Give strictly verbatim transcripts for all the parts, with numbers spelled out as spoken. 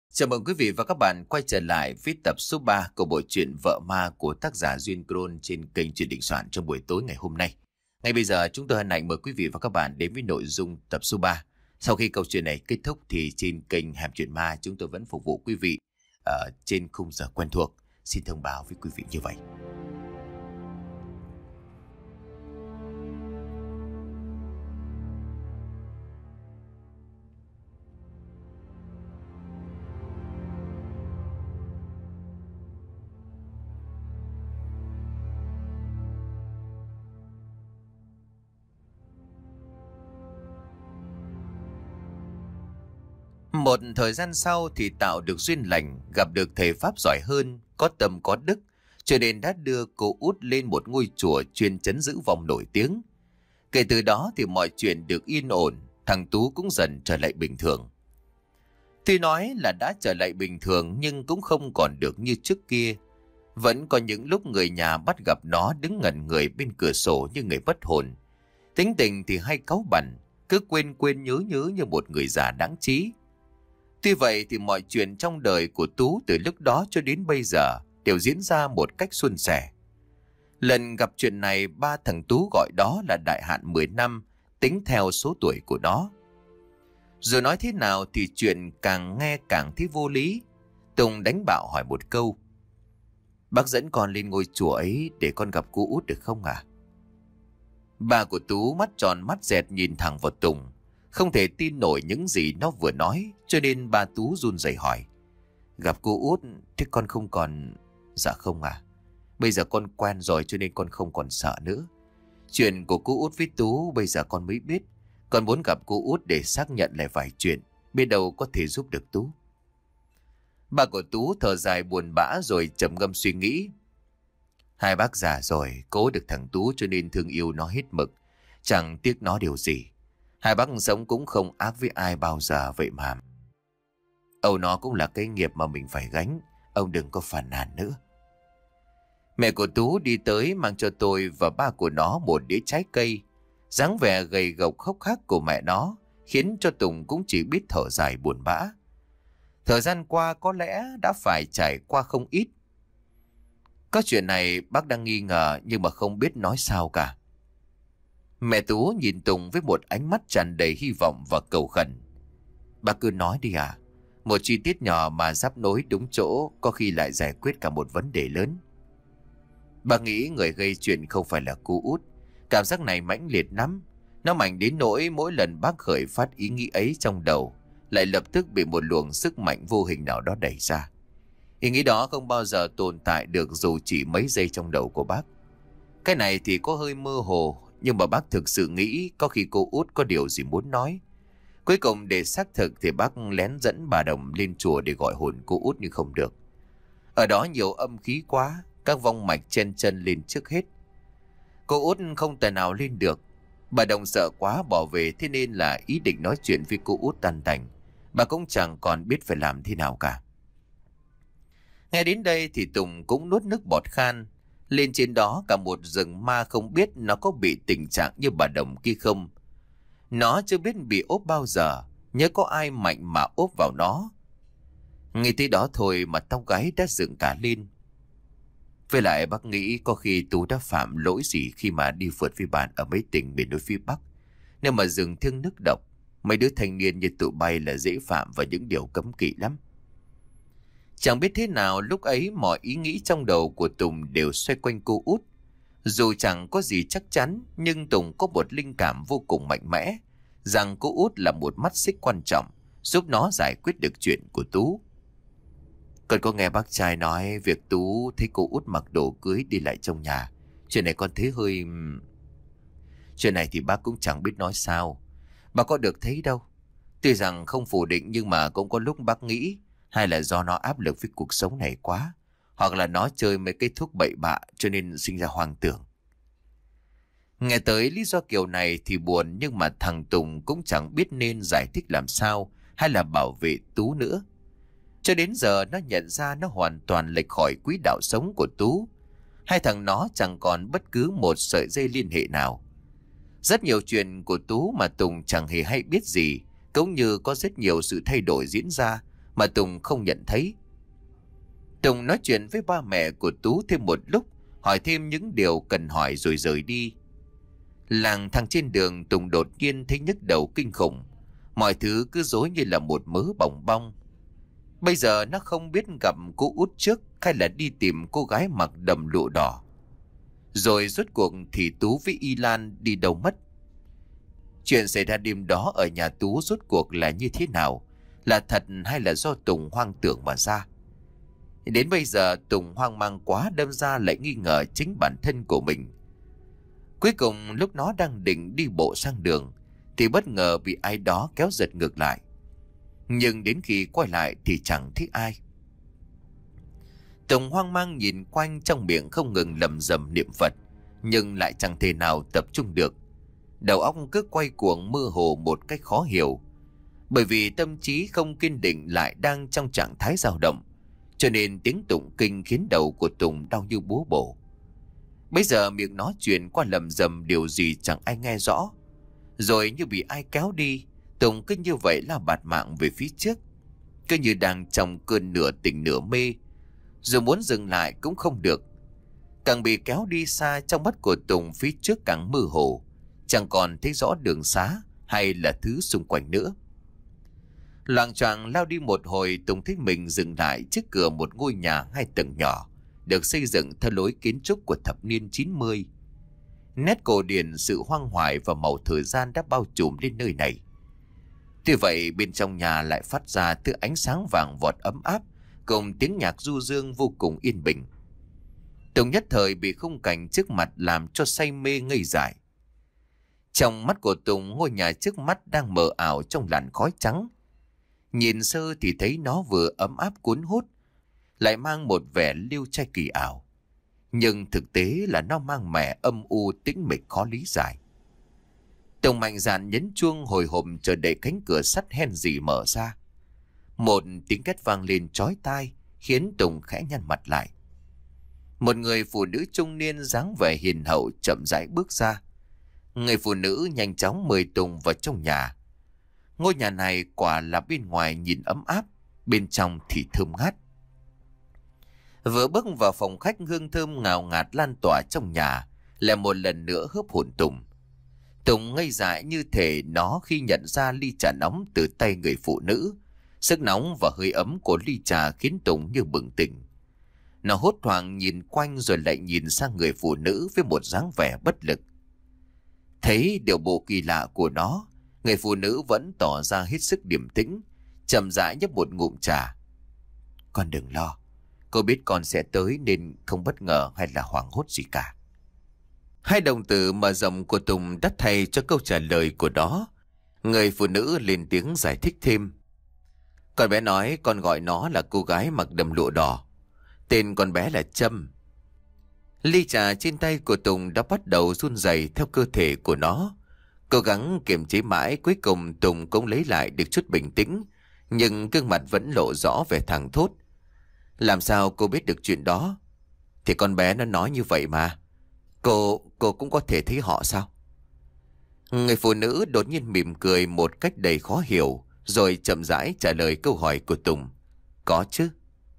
Chào mừng quý vị và các bạn quay trở lại với tập số ba của bộ truyện Vợ Ma của tác giả Duyên Cron trên kênh Truyện Định Soạn trong buổi tối ngày hôm nay. Ngay bây giờ chúng tôi hân hạnh mời quý vị và các bạn đến với nội dung tập số ba. Sau khi câu chuyện này kết thúc thì trên kênh Hẻm Chuyện Ma chúng tôi vẫn phục vụ quý vị ở trên khung giờ quen thuộc. Xin thông báo với quý vị như vậy. Một thời gian sau thì Tạo được duyên lành, gặp được thầy Pháp giỏi hơn, có tâm có đức, cho nên đã đưa cô út lên một ngôi chùa chuyên trấn giữ vong nổi tiếng. Kể từ đó thì mọi chuyện được yên ổn, thằng Tú cũng dần trở lại bình thường. Tuy nói là đã trở lại bình thường nhưng cũng không còn được như trước kia. Vẫn có những lúc người nhà bắt gặp nó đứng ngẩn người bên cửa sổ như người mất hồn. Tính tình thì hay cáu bẳn, cứ quên quên nhớ nhớ như một người già đáng trí. Tuy vậy thì mọi chuyện trong đời của Tú từ lúc đó cho đến bây giờ đều diễn ra một cách suôn sẻ. Lần gặp chuyện này ba thằng Tú gọi đó là đại hạn mười năm, tính theo số tuổi của nó. Dù nói thế nào thì chuyện càng nghe càng thấy vô lý. Tùng đánh bạo hỏi một câu: "Bác dẫn con lên ngôi chùa ấy để con gặp cô út được không ạ?" Bà của Tú mắt tròn mắt dẹt nhìn thẳng vào Tùng, không thể tin nổi những gì nó vừa nói, cho nên bà Tú run rẩy hỏi: "Gặp cô út, thế con không còn..." "Dạ không à, bây giờ con quen rồi cho nên con không còn sợ nữa. Chuyện của cô út với Tú bây giờ con mới biết. Con muốn gặp cô út để xác nhận lại vài chuyện, biết đâu có thể giúp được Tú." Bà của Tú thở dài buồn bã rồi trầm ngâm suy nghĩ. Hai bác già rồi, cố được thằng Tú cho nên thương yêu nó hết mực, chẳng tiếc nó điều gì. Hai bác sống cũng không ác với ai bao giờ vậy mà. Âu nó cũng là cái nghiệp mà mình phải gánh, ông đừng có phàn nàn nữa. Mẹ của Tú đi tới mang cho tôi và ba của nó một đĩa trái cây. Dáng vẻ gầy gộc khóc khác của mẹ nó khiến cho Tùng cũng chỉ biết thở dài buồn bã. Thời gian qua có lẽ đã phải trải qua không ít. Có chuyện này bác đang nghi ngờ nhưng mà không biết nói sao cả. Mẹ Tú nhìn Tùng với một ánh mắt tràn đầy hy vọng và cầu khẩn. "Bác cứ nói đi à, một chi tiết nhỏ mà giáp nối đúng chỗ có khi lại giải quyết cả một vấn đề lớn." Bà nghĩ người gây chuyện không phải là cô út. Cảm giác này mãnh liệt lắm. Nó mạnh đến nỗi mỗi lần bác khởi phát ý nghĩ ấy trong đầu lại lập tức bị một luồng sức mạnh vô hình nào đó đẩy ra. Ý nghĩ đó không bao giờ tồn tại được dù chỉ mấy giây trong đầu của bác. Cái này thì có hơi mơ hồ, nhưng mà bác thực sự nghĩ có khi cô út có điều gì muốn nói. Cuối cùng để xác thực thì bác lén dẫn bà Đồng lên chùa để gọi hồn cô út nhưng không được. Ở đó nhiều âm khí quá, các vong mạch chen chân lên trước hết. Cô út không tài nào lên được. Bà Đồng sợ quá bỏ về, thế nên là ý định nói chuyện với cô út tan tành. Bà cũng chẳng còn biết phải làm thế nào cả. Nghe đến đây thì Tùng cũng nuốt nước bọt khan. Lên trên đó cả một rừng ma không biết nó có bị tình trạng như bà Đồng kia không. Nó chưa biết bị ốp bao giờ, nhớ có ai mạnh mà ốp vào nó. Ngay tới đó thôi mà tóc gáy đã dựng cả lên. Với lại bác nghĩ có khi Tú đã phạm lỗi gì khi mà đi phượt với bạn ở mấy tỉnh miền núi phía Bắc. Nếu mà rừng thiêng nước độc, mấy đứa thanh niên như tụi bay là dễ phạm vào những điều cấm kỵ lắm. Chẳng biết thế nào lúc ấy mọi ý nghĩ trong đầu của Tùng đều xoay quanh cô út. Dù chẳng có gì chắc chắn, nhưng Tùng có một linh cảm vô cùng mạnh mẽ rằng cô út là một mắt xích quan trọng giúp nó giải quyết được chuyện của Tú. Còn có nghe bác trai nói việc Tú thấy cô út mặc đồ cưới đi lại trong nhà. Chuyện này con thấy hơi... Chuyện này thì bác cũng chẳng biết nói sao. Bác có được thấy đâu. Tuy rằng không phủ định nhưng mà cũng có lúc bác nghĩ hay là do nó áp lực với cuộc sống này quá, hoặc là nó chơi mấy cái thuốc bậy bạ cho nên sinh ra hoang tưởng. Nghe tới lý do kiểu này thì buồn, nhưng mà thằng Tùng cũng chẳng biết nên giải thích làm sao hay là bảo vệ Tú nữa. Cho đến giờ nó nhận ra nó hoàn toàn lệch khỏi quỹ đạo sống của Tú. Hai thằng nó chẳng còn bất cứ một sợi dây liên hệ nào. Rất nhiều chuyện của Tú mà Tùng chẳng hề hay biết gì, cũng như có rất nhiều sự thay đổi diễn ra mà Tùng không nhận thấy. Tùng nói chuyện với ba mẹ của Tú thêm một lúc, hỏi thêm những điều cần hỏi rồi rời đi. Lang thang trên đường, Tùng đột nhiên thấy nhức đầu kinh khủng. Mọi thứ cứ rối như là một mớ bòng bong. Bây giờ nó không biết gặp cô út trước hay là đi tìm cô gái mặc đầm lụa đỏ. Rồi rốt cuộc thì Tú với Y Lan đi đâu mất? Chuyện xảy ra đêm đó ở nhà Tú rốt cuộc là như thế nào? Là thật hay là do Tùng hoang tưởng mà ra? Đến bây giờ Tùng hoang mang quá, đâm ra lại nghi ngờ chính bản thân của mình. Cuối cùng lúc nó đang định đi bộ sang đường thì bất ngờ bị ai đó kéo giật ngược lại. Nhưng đến khi quay lại thì chẳng thấy ai. Tùng hoang mang nhìn quanh, trong miệng không ngừng lầm rầm niệm Phật, nhưng lại chẳng thể nào tập trung được. Đầu óc cứ quay cuồng mơ hồ một cách khó hiểu. Bởi vì tâm trí không kiên định lại đang trong trạng thái dao động, cho nên tiếng tụng kinh khiến đầu của Tùng đau như búa bổ. Bây giờ miệng nó truyền qua lầm rầm điều gì chẳng ai nghe rõ. Rồi như bị ai kéo đi, Tùng cứ như vậy là bạt mạng về phía trước, cứ như đang trong cơn nửa tỉnh nửa mê. Dù muốn dừng lại cũng không được. Càng bị kéo đi xa, trong mắt của Tùng phía trước càng mơ hồ, chẳng còn thấy rõ đường xá hay là thứ xung quanh nữa. Loạng choạng lao đi một hồi, Tùng thấy mình dừng lại trước cửa một ngôi nhà hai tầng nhỏ, được xây dựng theo lối kiến trúc của thập niên chín mươi. Nét cổ điển, sự hoang hoài và màu thời gian đã bao trùm lên nơi này. Tuy vậy bên trong nhà lại phát ra thứ ánh sáng vàng vọt ấm áp, cùng tiếng nhạc du dương vô cùng yên bình. Tùng nhất thời bị khung cảnh trước mặt làm cho say mê ngây dại. Trong mắt của Tùng, ngôi nhà trước mắt đang mờ ảo trong làn khói trắng. Nhìn sơ thì thấy nó vừa ấm áp cuốn hút, lại mang một vẻ liêu trai kỳ ảo. Nhưng thực tế là nó mang mẻ âm u tĩnh mịch khó lý giải. Tùng mạnh dạn nhấn chuông hồi hộp chờ đợi cánh cửa sắt hen rỉ mở ra. Một tiếng két vang lên chói tai khiến Tùng khẽ nhăn mặt lại. Một người phụ nữ trung niên dáng vẻ hiền hậu chậm rãi bước ra. Người phụ nữ nhanh chóng mời Tùng vào trong nhà. Ngôi nhà này quả là bên ngoài nhìn ấm áp, bên trong thì thơm ngát. Vừa bước vào phòng khách, hương thơm ngào ngạt lan tỏa trong nhà, lại một lần nữa hớp hồn Tùng. Tùng ngây dại như thể nó khi nhận ra ly trà nóng từ tay người phụ nữ. Sức nóng và hơi ấm của ly trà khiến Tùng như bừng tỉnh. Nó hốt hoảng nhìn quanh rồi lại nhìn sang người phụ nữ với một dáng vẻ bất lực. Thấy điều bộ kỳ lạ của nó, người phụ nữ vẫn tỏ ra hết sức điềm tĩnh, chậm rãi nhấp một ngụm trà. Con đừng lo, cô biết con sẽ tới nên không bất ngờ hay là hoảng hốt gì cả. Hai đồng tử mở rộng của Tùng đã thay cho câu trả lời của đó. Người phụ nữ lên tiếng giải thích thêm. Con bé nói con gọi nó là cô gái mặc đầm lụa đỏ. Tên con bé là Trâm. Ly trà trên tay của Tùng đã bắt đầu run rẩy theo cơ thể của nó. Cố gắng kiềm chế mãi, cuối cùng Tùng cũng lấy lại được chút bình tĩnh, nhưng gương mặt vẫn lộ rõ vẻ thẳng thốt. Làm sao cô biết được chuyện đó? Thì con bé nó nói như vậy mà. Cô, cô cũng có thể thấy họ sao? Người phụ nữ đột nhiên mỉm cười một cách đầy khó hiểu, rồi chậm rãi trả lời câu hỏi của Tùng. Có chứ.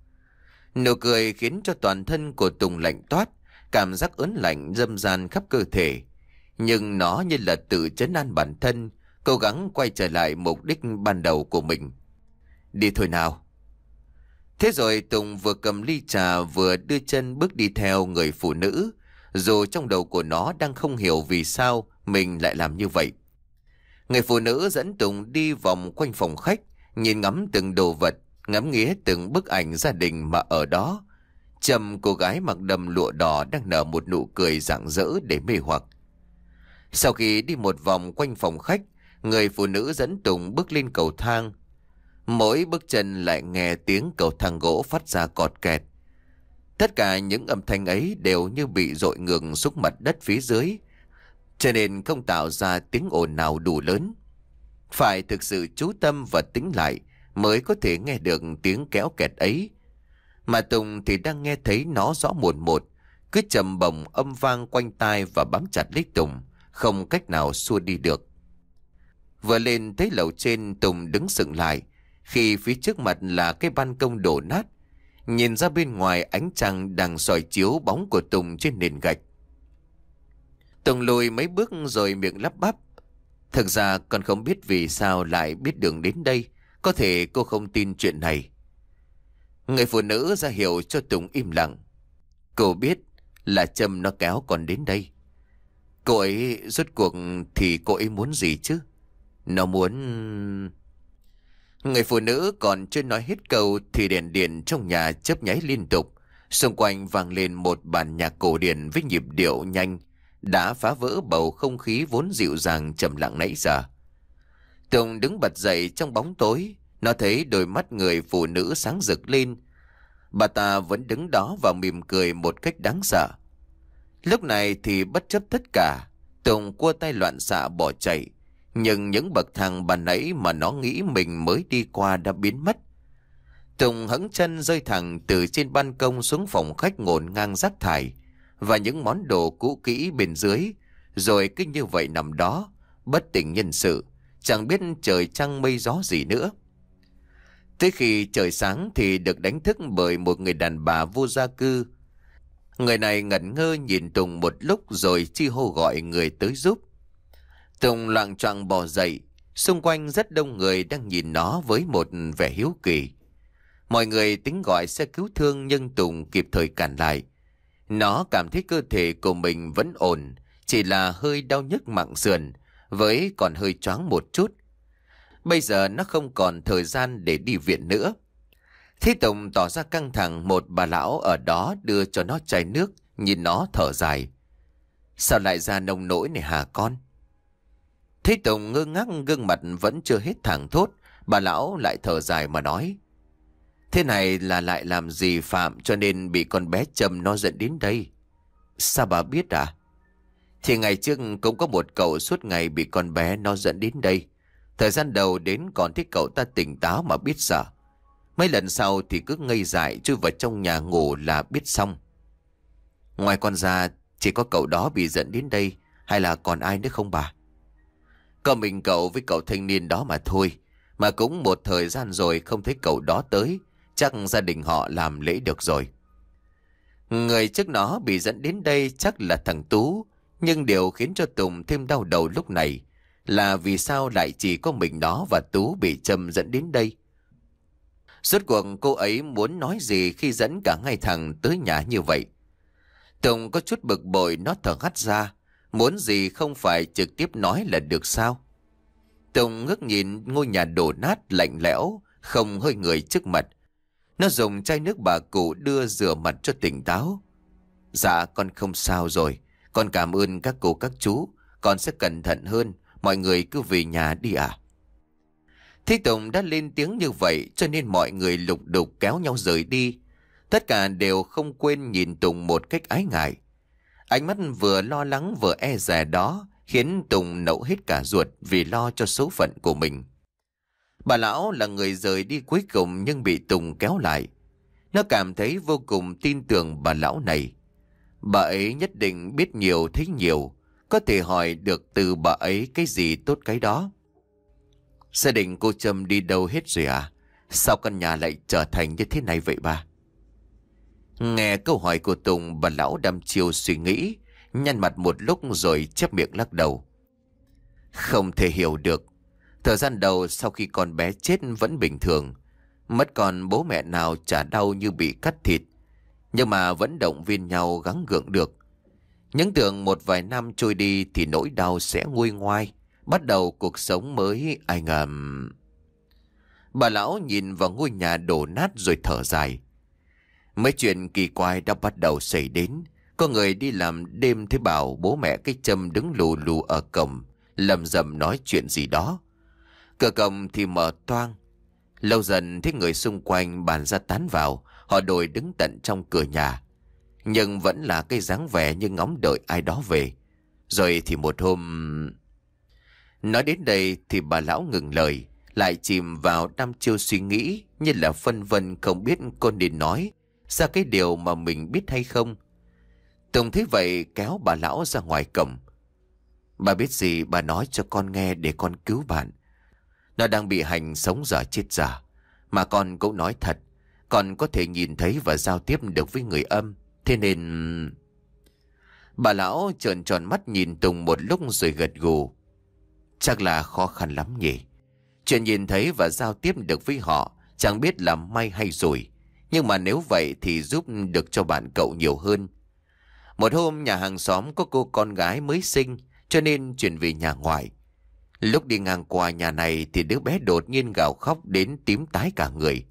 Nụ cười khiến cho toàn thân của Tùng lạnh toát, cảm giác ớn lạnh dâm gian khắp cơ thể. Nhưng nó như là tự trấn an bản thân, cố gắng quay trở lại mục đích ban đầu của mình. Đi thôi nào. Thế rồi Tùng vừa cầm ly trà vừa đưa chân bước đi theo người phụ nữ, dù trong đầu của nó đang không hiểu vì sao mình lại làm như vậy. Người phụ nữ dẫn Tùng đi vòng quanh phòng khách, nhìn ngắm từng đồ vật, ngắm nghía từng bức ảnh gia đình mà ở đó. Trâm, cô gái mặc đầm lụa đỏ, đang nở một nụ cười rạng rỡ để mê hoặc. Sau khi đi một vòng quanh phòng khách, người phụ nữ dẫn Tùng bước lên cầu thang. Mỗi bước chân lại nghe tiếng cầu thang gỗ phát ra cọt kẹt. Tất cả những âm thanh ấy đều như bị dội ngược xuống mặt đất phía dưới, cho nên không tạo ra tiếng ồn nào đủ lớn. Phải thực sự chú tâm và tĩnh lại mới có thể nghe được tiếng kéo kẹt ấy. Mà Tùng thì đang nghe thấy nó rõ một một, cứ trầm bồng âm vang quanh tai và bám chặt lấy Tùng, không cách nào xua đi được. Vừa lên tới lầu trên, Tùng đứng sững lại, khi phía trước mặt là cái ban công đổ nát. Nhìn ra bên ngoài, ánh trăng đang soi chiếu bóng của Tùng trên nền gạch. Tùng lùi mấy bước rồi miệng lắp bắp. Thực ra con không biết vì sao lại biết đường đến đây. Có thể cô không tin chuyện này. Người phụ nữ ra hiệu cho Tùng im lặng. Cô biết là Trâm nó kéo con đến đây. Cô ấy rốt cuộc thì cô ấy muốn gì chứ? Nó muốn... Người phụ nữ còn chưa nói hết câu thì đèn điện trong nhà chớp nháy liên tục. Xung quanh vang lên một bản nhạc cổ điển với nhịp điệu nhanh, đã phá vỡ bầu không khí vốn dịu dàng trầm lặng nãy giờ. Tùng đứng bật dậy trong bóng tối. Nó thấy đôi mắt người phụ nữ sáng rực lên. Bà ta vẫn đứng đó và mỉm cười một cách đáng sợ. Lúc này thì bất chấp tất cả, Tùng cua tay loạn xạ bỏ chạy. Nhưng những bậc thang ban nãy mà nó nghĩ mình mới đi qua đã biến mất. Tùng hững chân rơi thẳng từ trên ban công xuống phòng khách ngổn ngang rác thải và những món đồ cũ kỹ bên dưới, rồi cứ như vậy nằm đó, bất tỉnh nhân sự, chẳng biết trời trăng mây gió gì nữa. Tới khi trời sáng thì được đánh thức bởi một người đàn bà vô gia cư. Người này ngẩn ngơ nhìn Tùng một lúc rồi chi hô gọi người tới giúp. Tùng loạng choạng bò dậy, xung quanh rất đông người đang nhìn nó với một vẻ hiếu kỳ. Mọi người tính gọi xe cứu thương nhưng Tùng kịp thời cản lại. Nó cảm thấy cơ thể của mình vẫn ổn, chỉ là hơi đau nhức mảng sườn, với còn hơi choáng một chút. Bây giờ nó không còn thời gian để đi viện nữa. Thấy Tùng tỏ ra căng thẳng, một bà lão ở đó đưa cho nó chai nước, nhìn nó thở dài. Sao lại ra nông nỗi này hả con? Thấy Tùng ngơ ngác, gương mặt vẫn chưa hết thẳng thốt, bà lão lại thở dài mà nói. Thế này là lại làm gì phạm cho nên bị con bé Trâm nó dẫn đến đây? Sao bà biết à? Thì ngày trước cũng có một cậu suốt ngày bị con bé nó dẫn đến đây. Thời gian đầu đến còn thích cậu ta tỉnh táo mà biết sợ. Mấy lần sau thì cứ ngây dại chui vào trong nhà ngủ là biết xong. Ngoài con ra chỉ có cậu đó bị dẫn đến đây, hay là còn ai nữa không bà? Có mình cậu với cậu thanh niên đó mà thôi. Mà cũng một thời gian rồi không thấy cậu đó tới, chắc gia đình họ làm lễ được rồi. Người trước nó bị dẫn đến đây chắc là thằng Tú. Nhưng điều khiến cho Tùng thêm đau đầu lúc này là vì sao lại chỉ có mình nó và Tú bị Trâm dẫn đến đây. Rốt cuộc cô ấy muốn nói gì khi dẫn cả hai thằng tới nhà như vậy? Tùng có chút bực bội, nó thở hắt ra. Muốn gì không phải trực tiếp nói là được sao? Tùng ngước nhìn ngôi nhà đổ nát lạnh lẽo, không hơi người trước mặt. Nó dùng chai nước bà cụ đưa rửa mặt cho tỉnh táo. Dạ con không sao rồi. Con cảm ơn các cô các chú. Con sẽ cẩn thận hơn. Mọi người cứ về nhà đi ạ. Thế Tùng đã lên tiếng như vậy cho nên mọi người lục đục kéo nhau rời đi. Tất cả đều không quên nhìn Tùng một cách ái ngại. Ánh mắt vừa lo lắng vừa e dè đó khiến Tùng nẫu hết cả ruột vì lo cho số phận của mình. Bà lão là người rời đi cuối cùng nhưng bị Tùng kéo lại. Nó cảm thấy vô cùng tin tưởng bà lão này. Bà ấy nhất định biết nhiều thấy nhiều, có thể hỏi được từ bà ấy cái gì tốt cái đó. Gia đình cô Trâm đi đâu hết rồi à? Sao căn nhà lại trở thành như thế này vậy bà? Nghe câu hỏi của Tùng, bà lão đăm chiêu suy nghĩ, nhăn mặt một lúc rồi chép miệng lắc đầu. Không thể hiểu được. Thời gian đầu sau khi con bé chết vẫn bình thường. Mất con bố mẹ nào chả đau như bị cắt thịt. Nhưng mà vẫn động viên nhau gắng gượng được. Những tưởng một vài năm trôi đi thì nỗi đau sẽ nguôi ngoai, bắt đầu cuộc sống mới ai ngờ. Bà lão nhìn vào ngôi nhà đổ nát rồi thở dài. Mấy chuyện kỳ quái đã bắt đầu xảy đến. Có người đi làm đêm thấy bảo bố mẹ cái Trâm đứng lù lù ở cổng, lầm rầm nói chuyện gì đó. Cửa cổng thì mở toang. Lâu dần thấy người xung quanh bàn ra tán vào. Họ đổi đứng tận trong cửa nhà, nhưng vẫn là cái dáng vẻ như ngóng đợi ai đó về. Rồi thì một hôm... Nói đến đây thì bà lão ngừng lời, lại chìm vào đăm chiêu suy nghĩ, như là phân vân không biết con nên nói ra cái điều mà mình biết hay không. Tùng thấy vậy kéo bà lão ra ngoài cổng. Bà biết gì bà nói cho con nghe để con cứu bạn. Nó đang bị hành sống dở chết dở. Mà con cũng nói thật, con có thể nhìn thấy và giao tiếp được với người âm. Thế nên... Bà lão trợn tròn mắt nhìn Tùng một lúc rồi gật gù. Chắc là khó khăn lắm nhỉ. Chuyện nhìn thấy và giao tiếp được với họ chẳng biết là may hay rủi. Nhưng mà nếu vậy thì giúp được cho bạn cậu nhiều hơn. Một hôm nhà hàng xóm có cô con gái mới sinh, cho nên chuyển về nhà ngoại. Lúc đi ngang qua nhà này thì đứa bé đột nhiên gào khóc đến tím tái cả người.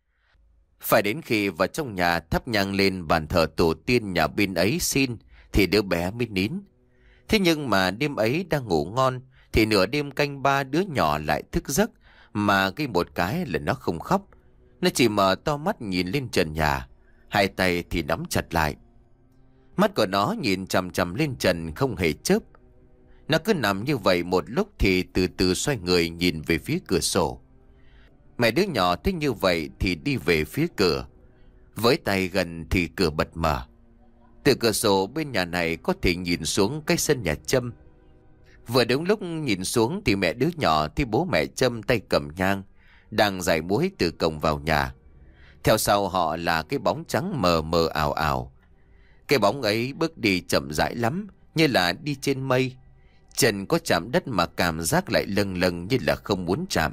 Phải đến khi vào trong nhà thắp nhang lên bàn thờ tổ tiên nhà bên ấy xin thì đứa bé mới nín. Thế nhưng mà đêm ấy đang ngủ ngon thì nửa đêm canh ba đứa nhỏ lại thức giấc, mà cái một cái là nó không khóc. Nó chỉ mở to mắt nhìn lên trần nhà, hai tay thì nắm chặt lại. Mắt của nó nhìn chằm chằm lên trần không hề chớp. Nó cứ nằm như vậy một lúc thì từ từ xoay người nhìn về phía cửa sổ. Mẹ đứa nhỏ thấy như vậy thì đi về phía cửa. Với tay gần thì cửa bật mở. Từ cửa sổ bên nhà này có thể nhìn xuống cái sân nhà Trâm. Vừa đúng lúc nhìn xuống thì mẹ đứa nhỏ thấy bố mẹ Trâm tay cầm nhang đang giải muối từ cổng vào nhà. Theo sau họ là cái bóng trắng mờ mờ ảo ảo. Cái bóng ấy bước đi chậm rãi lắm, như là đi trên mây. Chân có chạm đất mà cảm giác lại lâng lâng như là không muốn chạm.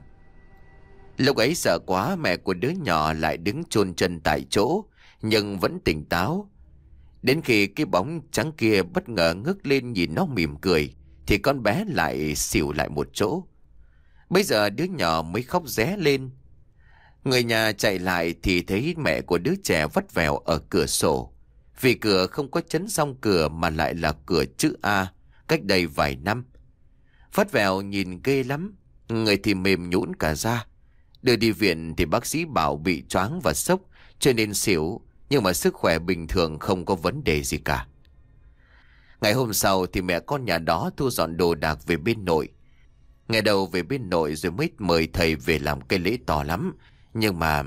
Lúc ấy sợ quá, mẹ của đứa nhỏ lại đứng chôn chân tại chỗ, nhưng vẫn tỉnh táo. Đến khi cái bóng trắng kia bất ngờ ngước lên nhìn nó mỉm cười, thì con bé lại xỉu lại một chỗ. Bây giờ đứa nhỏ mới khóc ré lên. Người nhà chạy lại thì thấy mẹ của đứa trẻ vắt vẻo ở cửa sổ. Vì cửa không có chấn song cửa mà lại là cửa chữ A, cách đây vài năm. Vắt vẻo nhìn ghê lắm, người thì mềm nhũn cả ra. Đưa đi viện thì bác sĩ bảo bị choáng và sốc cho nên xỉu, nhưng mà sức khỏe bình thường, không có vấn đề gì cả. Ngày hôm sau thì mẹ con nhà đó thu dọn đồ đạc về bên nội. Ngày đầu về bên nội rồi mới mời thầy về làm cái lễ to lắm. Nhưng mà...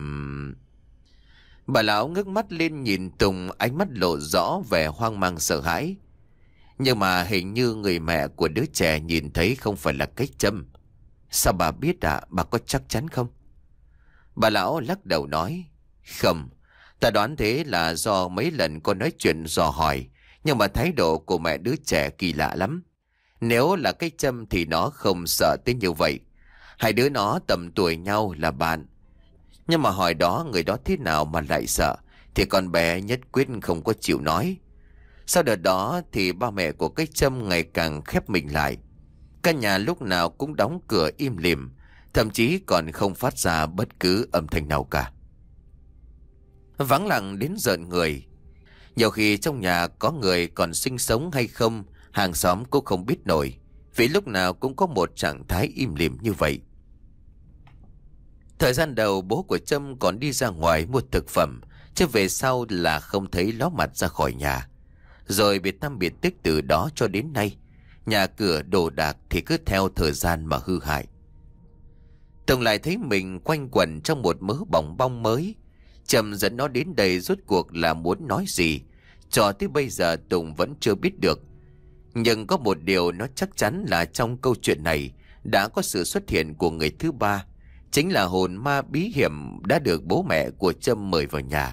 Bà lão ngước mắt lên nhìn Tùng, ánh mắt lộ rõ vẻ hoang mang sợ hãi. Nhưng mà hình như người mẹ của đứa trẻ nhìn thấy không phải là cái Trâm. Sao bà biết ạ? À? Bà có chắc chắn không? Bà lão lắc đầu nói, không, ta đoán thế là do mấy lần con nói chuyện dò hỏi, nhưng mà thái độ của mẹ đứa trẻ kỳ lạ lắm. Nếu là cái Trâm thì nó không sợ tới như vậy. Hai đứa nó tầm tuổi nhau là bạn. Nhưng mà hỏi đó người đó thế nào mà lại sợ, thì con bé nhất quyết không có chịu nói. Sau đợt đó thì ba mẹ của cái Trâm ngày càng khép mình lại. Căn nhà lúc nào cũng đóng cửa im lìm, thậm chí còn không phát ra bất cứ âm thanh nào cả. Vắng lặng đến rợn người. Nhiều khi trong nhà có người còn sinh sống hay không, hàng xóm cũng không biết nổi, vì lúc nào cũng có một trạng thái im lìm như vậy. Thời gian đầu bố của Trâm còn đi ra ngoài mua thực phẩm, chứ về sau là không thấy ló mặt ra khỏi nhà. Rồi biệt tâm biệt tích từ đó cho đến nay, nhà cửa đồ đạc thì cứ theo thời gian mà hư hại. Tùng lại thấy mình quanh quẩn trong một mớ bòng bong mới. Trâm dẫn nó đến đây rốt cuộc là muốn nói gì, cho tới bây giờ Tùng vẫn chưa biết được. Nhưng có một điều nó chắc chắn là trong câu chuyện này đã có sự xuất hiện của người thứ ba, chính là hồn ma bí hiểm đã được bố mẹ của Trâm mời vào nhà.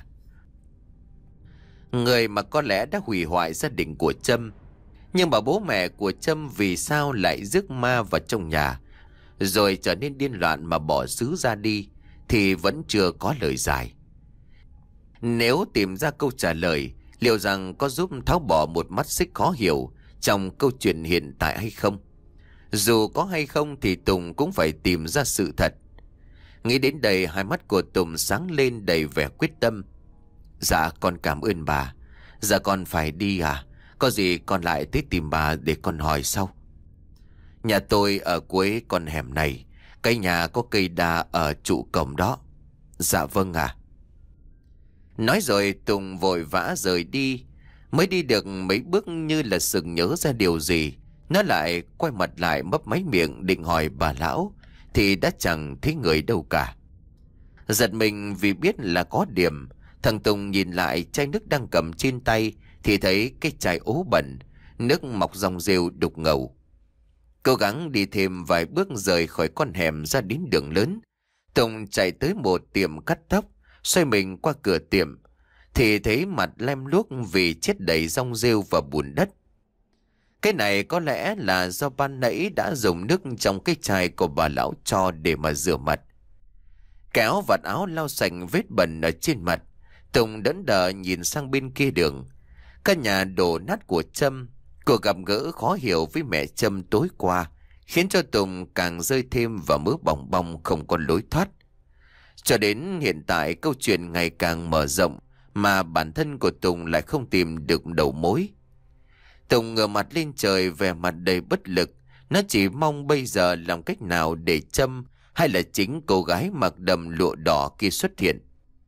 Người mà có lẽ đã hủy hoại gia đình của Trâm. Nhưng mà bố mẹ của Trâm vì sao lại rước ma vào trong nhà, rồi trở nên điên loạn mà bỏ xứ ra đi, thì vẫn chưa có lời giải. Nếu tìm ra câu trả lời, liệu rằng có giúp tháo bỏ một mắt xích khó hiểu trong câu chuyện hiện tại hay không? Dù có hay không thì Tùng cũng phải tìm ra sự thật. Nghĩ đến đây, hai mắt của Tùng sáng lên đầy vẻ quyết tâm. Dạ con cảm ơn bà. Dạ con phải đi à? Có gì con lại tới tìm bà để con hỏi sau. Nhà tôi ở cuối con hẻm này, cái nhà có cây đa ở trụ cổng đó. Dạ vâng ạ. Nói rồi Tùng vội vã rời đi. Mới đi được mấy bước như là sực nhớ ra điều gì, nó lại quay mặt lại mấp máy miệng định hỏi bà lão, thì đã chẳng thấy người đâu cả. Giật mình vì biết là có điểm, thằng Tùng nhìn lại chai nước đang cầm trên tay thì thấy cái chai ố bẩn, nước mọc dòng rêu đục ngầu. Cố gắng đi thêm vài bước rời khỏi con hẻm ra đến đường lớn, Tùng chạy tới một tiệm cắt tóc, xoay mình qua cửa tiệm, thì thấy mặt lem luốc vì chết đầy rong rêu và bùn đất. Cái này có lẽ là do ban nãy đã dùng nước trong cái chai của bà lão cho để mà rửa mặt. Kéo vạt áo lau sạch vết bẩn ở trên mặt, Tùng đẫn đờ nhìn sang bên kia đường. Căn nhà đổ nát của Trâm, cuộc gặp gỡ khó hiểu với mẹ Trâm tối qua, khiến cho Tùng càng rơi thêm vào mớ bòng bong không có lối thoát. Cho đến hiện tại câu chuyện ngày càng mở rộng, mà bản thân của Tùng lại không tìm được đầu mối. Tùng ngửa mặt lên trời, vẻ mặt đầy bất lực. Nó chỉ mong bây giờ làm cách nào để Trâm hay là chính cô gái mặc đầm lụa đỏ kia xuất hiện.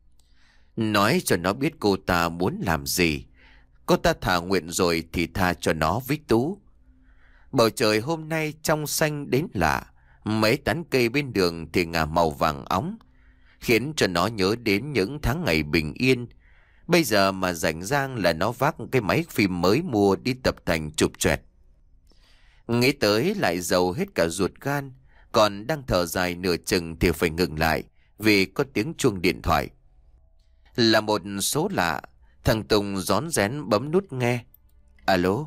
Nói cho nó biết cô ta muốn làm gì. Cô ta thả nguyện rồi thì tha cho nó với Tú. Bầu trời hôm nay trong xanh đến lạ. Mấy tán cây bên đường thì ngả màu vàng óng, khiến cho nó nhớ đến những tháng ngày bình yên. Bây giờ mà rảnh rang là nó vác cái máy phim mới mua đi tập thành chụp choẹt. Nghĩ tới lại giàu hết cả ruột gan. Còn đang thở dài nửa chừng thì phải ngừng lại vì có tiếng chuông điện thoại. Là một số lạ. Thằng Tùng rón rén bấm nút nghe. Alo,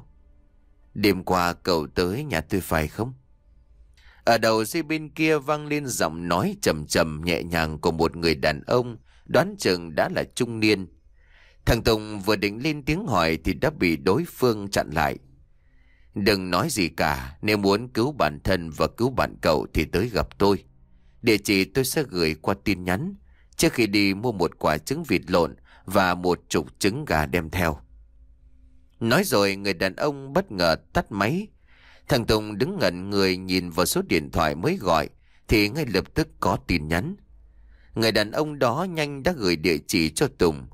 đêm qua cậu tới nhà tôi phải không? Ở đầu dây bên kia vang lên giọng nói trầm trầm nhẹ nhàng của một người đàn ông, đoán chừng đã là trung niên. Thằng Tùng vừa định lên tiếng hỏi thì đã bị đối phương chặn lại. Đừng nói gì cả, nếu muốn cứu bản thân và cứu bạn cậu thì tới gặp tôi. Địa chỉ tôi sẽ gửi qua tin nhắn. Trước khi đi mua một quả trứng vịt lộn và một chục trứng gà đem theo. Nói rồi người đàn ông bất ngờ tắt máy. Thằng Tùng đứng ngẩn người nhìn vào số điện thoại mới gọi thì ngay lập tức có tin nhắn. Người đàn ông đó nhanh đã gửi địa chỉ cho Tùng.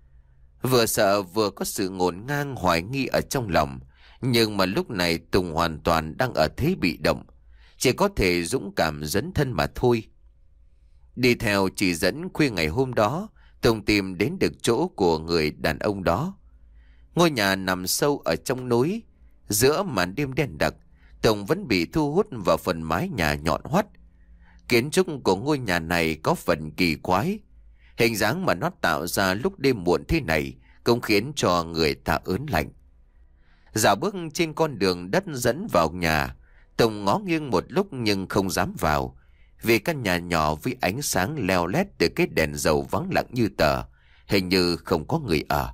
Vừa sợ vừa có sự ngổn ngang hoài nghi ở trong lòng. Nhưng mà lúc này Tùng hoàn toàn đang ở thế bị động, chỉ có thể dũng cảm dấn thân mà thôi. Đi theo chỉ dẫn khuya ngày hôm đó, Tùng tìm đến được chỗ của người đàn ông đó. Ngôi nhà nằm sâu ở trong núi, giữa màn đêm đen đặc. Tùng vẫn bị thu hút vào phần mái nhà nhọn hoắt. Kiến trúc của ngôi nhà này có phần kỳ quái. Hình dáng mà nó tạo ra lúc đêm muộn thế này cũng khiến cho người ta ớn lạnh. Dạo bước trên con đường đất dẫn vào nhà, Tùng ngó nghiêng một lúc nhưng không dám vào, vì căn nhà nhỏ với ánh sáng leo lét từ cái đèn dầu vắng lặng như tờ, hình như không có người ở.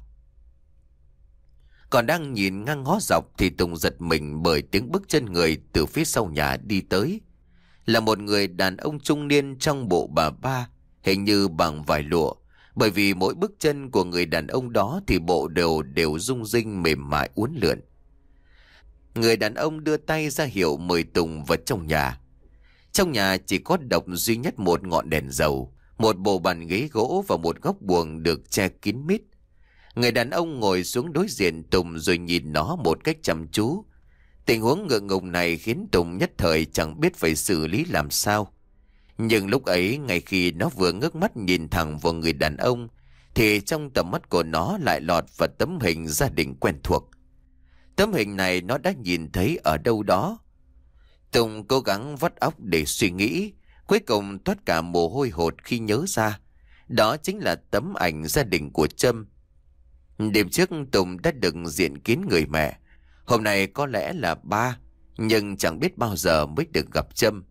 Còn đang nhìn ngang ngó dọc thì Tùng giật mình bởi tiếng bước chân người từ phía sau nhà đi tới. Là một người đàn ông trung niên trong bộ bà ba, hình như bằng vải lụa, bởi vì mỗi bước chân của người đàn ông đó thì bộ đều đều rung rinh mềm mại uốn lượn. Người đàn ông đưa tay ra hiệu mời Tùng vào trong nhà. Trong nhà chỉ có độc duy nhất một ngọn đèn dầu, một bộ bàn ghế gỗ và một góc buồng được che kín mít. Người đàn ông ngồi xuống đối diện Tùng rồi nhìn nó một cách chăm chú. Tình huống ngượng ngùng này khiến Tùng nhất thời chẳng biết phải xử lý làm sao. Nhưng lúc ấy, ngay khi nó vừa ngước mắt nhìn thẳng vào người đàn ông, thì trong tầm mắt của nó lại lọt vào tấm hình gia đình quen thuộc. Tấm hình này nó đã nhìn thấy ở đâu đó. Tùng cố gắng vắt óc để suy nghĩ, cuối cùng toát cả mồ hôi hột khi nhớ ra. Đó chính là tấm ảnh gia đình của Trâm. Đêm trước Tùng đã được diện kiến người mẹ. Hôm nay có lẽ là ba, nhưng chẳng biết bao giờ mới được gặp Trâm.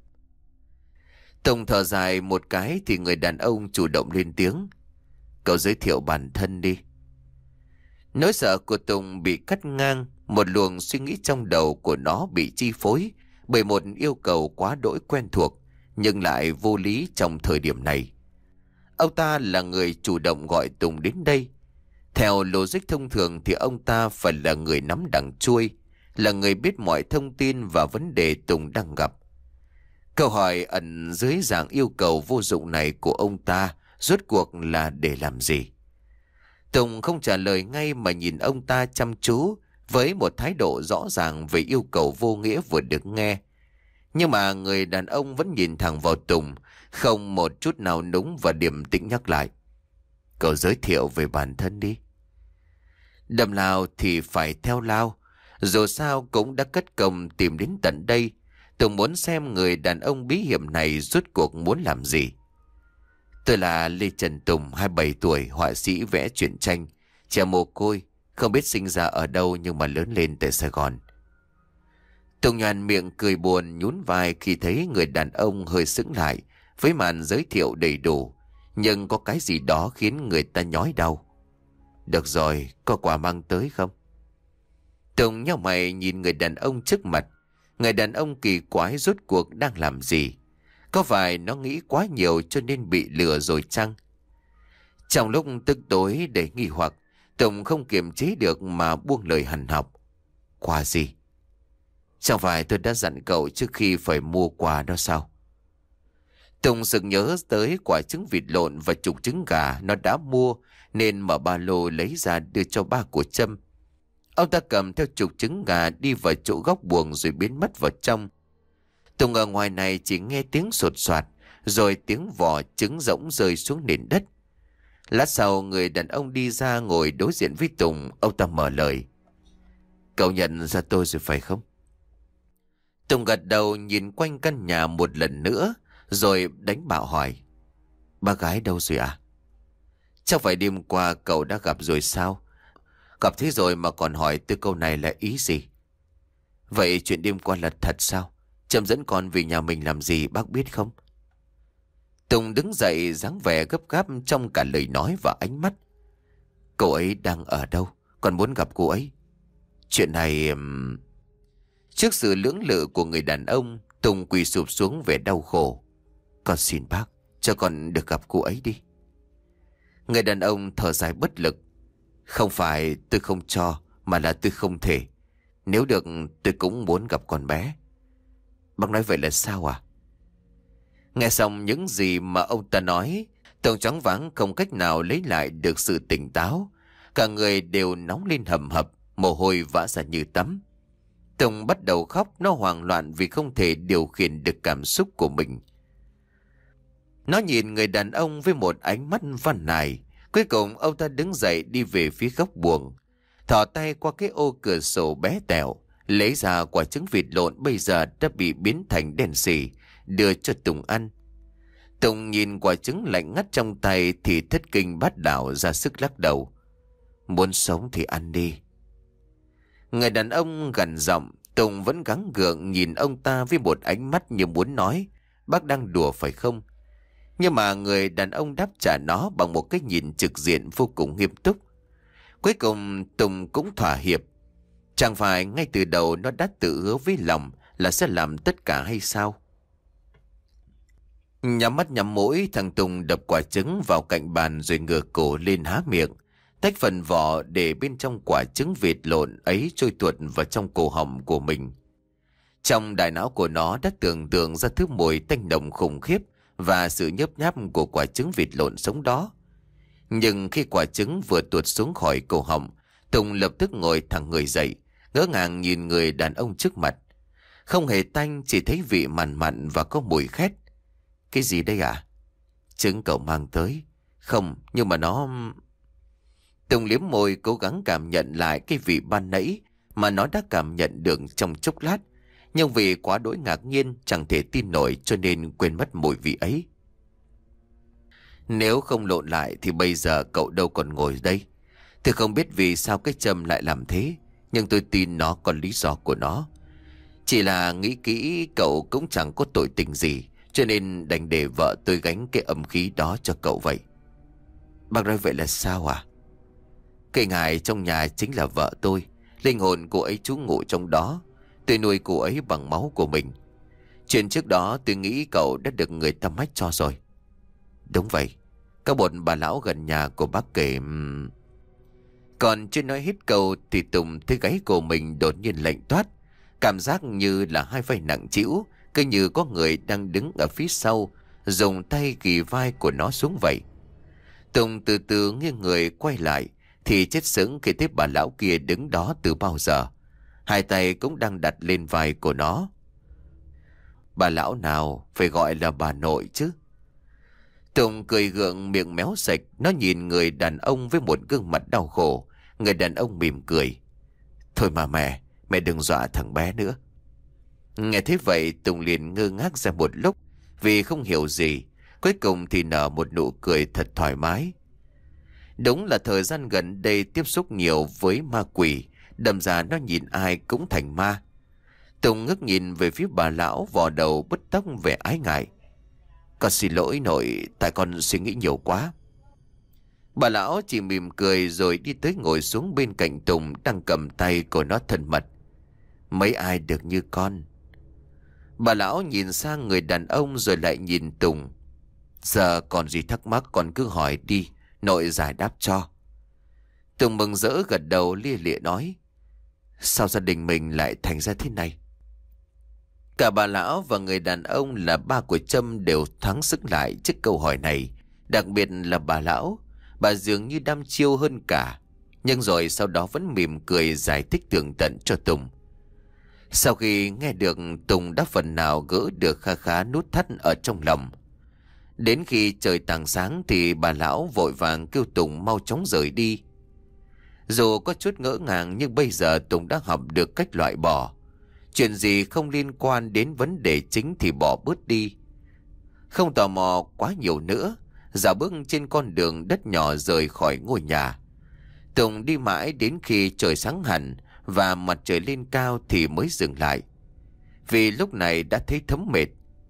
Tùng thở dài một cái thì người đàn ông chủ động lên tiếng. Cậu giới thiệu bản thân đi. Nỗi sợ của Tùng bị cắt ngang, một luồng suy nghĩ trong đầu của nó bị chi phối bởi một yêu cầu quá đỗi quen thuộc, nhưng lại vô lý trong thời điểm này. Ông ta là người chủ động gọi Tùng đến đây. Theo logic thông thường thì ông ta phải là người nắm đằng chuôi, là người biết mọi thông tin và vấn đề Tùng đang gặp. Câu hỏi ẩn dưới dạng yêu cầu vô dụng này của ông ta rốt cuộc là để làm gì? Tùng không trả lời ngay mà nhìn ông ta chăm chú với một thái độ rõ ràng về yêu cầu vô nghĩa vừa được nghe. Nhưng mà người đàn ông vẫn nhìn thẳng vào Tùng, không một chút nào núng và điềm tĩnh nhắc lại. Cậu giới thiệu về bản thân đi. Đâm lao thì phải theo lao. Dù sao cũng đã cất công tìm đến tận đây. Tùng muốn xem người đàn ông bí hiểm này rốt cuộc muốn làm gì. Tôi là Lê Trần Tùng, hai mươi bảy tuổi, họa sĩ vẽ truyện tranh, trẻ mồ côi, không biết sinh ra ở đâu nhưng mà lớn lên tại Sài Gòn. Tùng nhoàn miệng cười buồn nhún vai khi thấy người đàn ông hơi sững lại với màn giới thiệu đầy đủ, nhưng có cái gì đó khiến người ta nhói đau. Được rồi, có quà mang tới không? Tùng nhíu mày nhìn người đàn ông trước mặt. Người đàn ông kỳ quái rốt cuộc đang làm gì? Có phải nó nghĩ quá nhiều cho nên bị lừa rồi chăng? Trong lúc tức tối để nghi hoặc, Tùng không kiềm chế được mà buông lời hằn học. Quà gì? Chẳng phải tôi đã dặn cậu trước khi phải mua quà đó sao? Tùng sực nhớ tới quả trứng vịt lộn và chục trứng gà nó đã mua, nên mở ba lô lấy ra đưa cho ba của Trâm. Ông ta cầm theo chục trứng gà đi vào chỗ góc buồng rồi biến mất vào trong. Tùng ở ngoài này chỉ nghe tiếng sột soạt, rồi tiếng vỏ trứng rỗng rơi xuống nền đất. Lát sau người đàn ông đi ra ngồi đối diện với Tùng. Ông ta mở lời. Cậu nhận ra tôi rồi phải không? Tùng gật đầu nhìn quanh căn nhà một lần nữa, rồi đánh bạo hỏi. Bác gái đâu rồi à? Chắc phải đêm qua cậu đã gặp rồi sao? Gặp thế rồi mà còn hỏi tôi câu này là ý gì? Vậy chuyện đêm qua là thật sao? Trâm dẫn con về nhà mình làm gì bác biết không? Tùng đứng dậy dáng vẻ gấp gáp trong cả lời nói và ánh mắt. Cậu ấy đang ở đâu? Con muốn gặp cô ấy. Chuyện này... Trước sự lưỡng lự của người đàn ông, Tùng quỳ sụp xuống vẻ đau khổ. Con xin bác, cho con được gặp cô ấy đi. Người đàn ông thở dài bất lực. Không phải tôi không cho, mà là tôi không thể. Nếu được tôi cũng muốn gặp con bé. Bác nói vậy là sao à? Nghe xong những gì mà ông ta nói, Tùng choáng váng không cách nào lấy lại được sự tỉnh táo. Cả người đều nóng lên hầm hập, mồ hôi vã ra như tắm. Tùng bắt đầu khóc, nó hoảng loạn vì không thể điều khiển được cảm xúc của mình. Nó nhìn người đàn ông với một ánh mắt van nài. Cuối cùng ông ta đứng dậy đi về phía góc buồng, thò tay qua cái ô cửa sổ bé tẹo, lấy ra quả trứng vịt lộn bây giờ đã bị biến thành đen xì, đưa cho Tùng ăn. Tùng nhìn quả trứng lạnh ngắt trong tay thì thất kinh bát đảo ra sức lắc đầu. Muốn sống thì ăn đi. Người đàn ông gằn giọng. Tùng vẫn gắng gượng nhìn ông ta với một ánh mắt như muốn nói, bác đang đùa phải không? Nhưng mà người đàn ông đáp trả nó bằng một cái nhìn trực diện vô cùng nghiêm túc. Cuối cùng Tùng cũng thỏa hiệp. Chẳng phải ngay từ đầu nó đã tự hứa với lòng là sẽ làm tất cả hay sao? Nhắm mắt nhắm mũi, thằng Tùng đập quả trứng vào cạnh bàn rồi ngửa cổ lên há miệng, tách phần vỏ để bên trong quả trứng vịt lộn ấy trôi tuột vào trong cổ họng của mình. Trong đại não của nó đã tưởng tượng ra thứ mùi tanh nồng khủng khiếp và sự nhớp nháp của quả trứng vịt lộn sống đó. Nhưng khi quả trứng vừa tuột xuống khỏi cổ họng, Tùng lập tức ngồi thẳng người dậy, ngỡ ngàng nhìn người đàn ông trước mặt. Không hề tanh, chỉ thấy vị mặn mặn và có mùi khét. Cái gì đây à? Trứng cậu mang tới. Không, nhưng mà nó... Tùng liếm môi cố gắng cảm nhận lại cái vị ban nãy mà nó đã cảm nhận được trong chốc lát. Nhưng vì quá đỗi ngạc nhiên chẳng thể tin nổi cho nên quên mất mùi vị ấy. Nếu không lộn lại thì bây giờ cậu đâu còn ngồi đây. Tôi không biết vì sao cái Trâm lại làm thế, nhưng tôi tin nó có lý do của nó. Chỉ là nghĩ kỹ cậu cũng chẳng có tội tình gì, cho nên đành để vợ tôi gánh cái âm khí đó cho cậu vậy. Bác nói vậy là sao à? Cái ngài trong nhà chính là vợ tôi. Linh hồn cô ấy trú ngụ trong đó. Tôi nuôi cô ấy bằng máu của mình. Chuyện trước đó tôi nghĩ cậu đã được người ta mách cho rồi. Đúng vậy. Các một bà lão gần nhà của bác kể... Còn chưa nói hết câu thì Tùng thấy gáy của mình đột nhiên lạnh toát. Cảm giác như là hai vai nặng trĩu, cứ như có người đang đứng ở phía sau, dùng tay ghì vai của nó xuống vậy. Tùng từ từ nghiêng người quay lại, thì chết sững khi thấy bà lão kia đứng đó từ bao giờ. Hai tay cũng đang đặt lên vai của nó. Bà lão nào, phải gọi là bà nội chứ. Tùng cười gượng miệng méo sạch, nó nhìn người đàn ông với một gương mặt đau khổ. Người đàn ông mỉm cười. Thôi mà mẹ, mẹ đừng dọa thằng bé nữa. Nghe thế vậy Tùng liền ngơ ngác ra một lúc, vì không hiểu gì. Cuối cùng thì nở một nụ cười thật thoải mái. Đúng là thời gian gần đây tiếp xúc nhiều với ma quỷ, đâm ra nó nhìn ai cũng thành ma. Tùng ngước nhìn về phía bà lão vò đầu bứt tóc vẻ ái ngại. Con xin lỗi nội, tại con suy nghĩ nhiều quá. Bà lão chỉ mỉm cười rồi đi tới ngồi xuống bên cạnh Tùng đang cầm tay của nó thân mật. Mấy ai được như con. Bà lão nhìn sang người đàn ông rồi lại nhìn Tùng. Giờ còn gì thắc mắc con cứ hỏi đi, nội giải đáp cho. Tùng mừng rỡ gật đầu lia lịa nói. Sao gia đình mình lại thành ra thế này? Cả bà lão và người đàn ông là ba của Trâm đều thoáng sức lại trước câu hỏi này. Đặc biệt là bà lão. Bà dường như đăm chiêu hơn cả. Nhưng rồi sau đó vẫn mỉm cười giải thích tường tận cho Tùng. Sau khi nghe được, Tùng đã phần nào gỡ được kha khá nút thắt ở trong lòng. Đến khi trời tảng sáng thì bà lão vội vàng kêu Tùng mau chóng rời đi. Dù có chút ngỡ ngàng nhưng bây giờ Tùng đã học được cách loại bỏ. Chuyện gì không liên quan đến vấn đề chính thì bỏ bớt đi. Không tò mò quá nhiều nữa, dạo bước trên con đường đất nhỏ rời khỏi ngôi nhà. Tùng đi mãi đến khi trời sáng hẳn và mặt trời lên cao thì mới dừng lại. Vì lúc này đã thấy thấm mệt.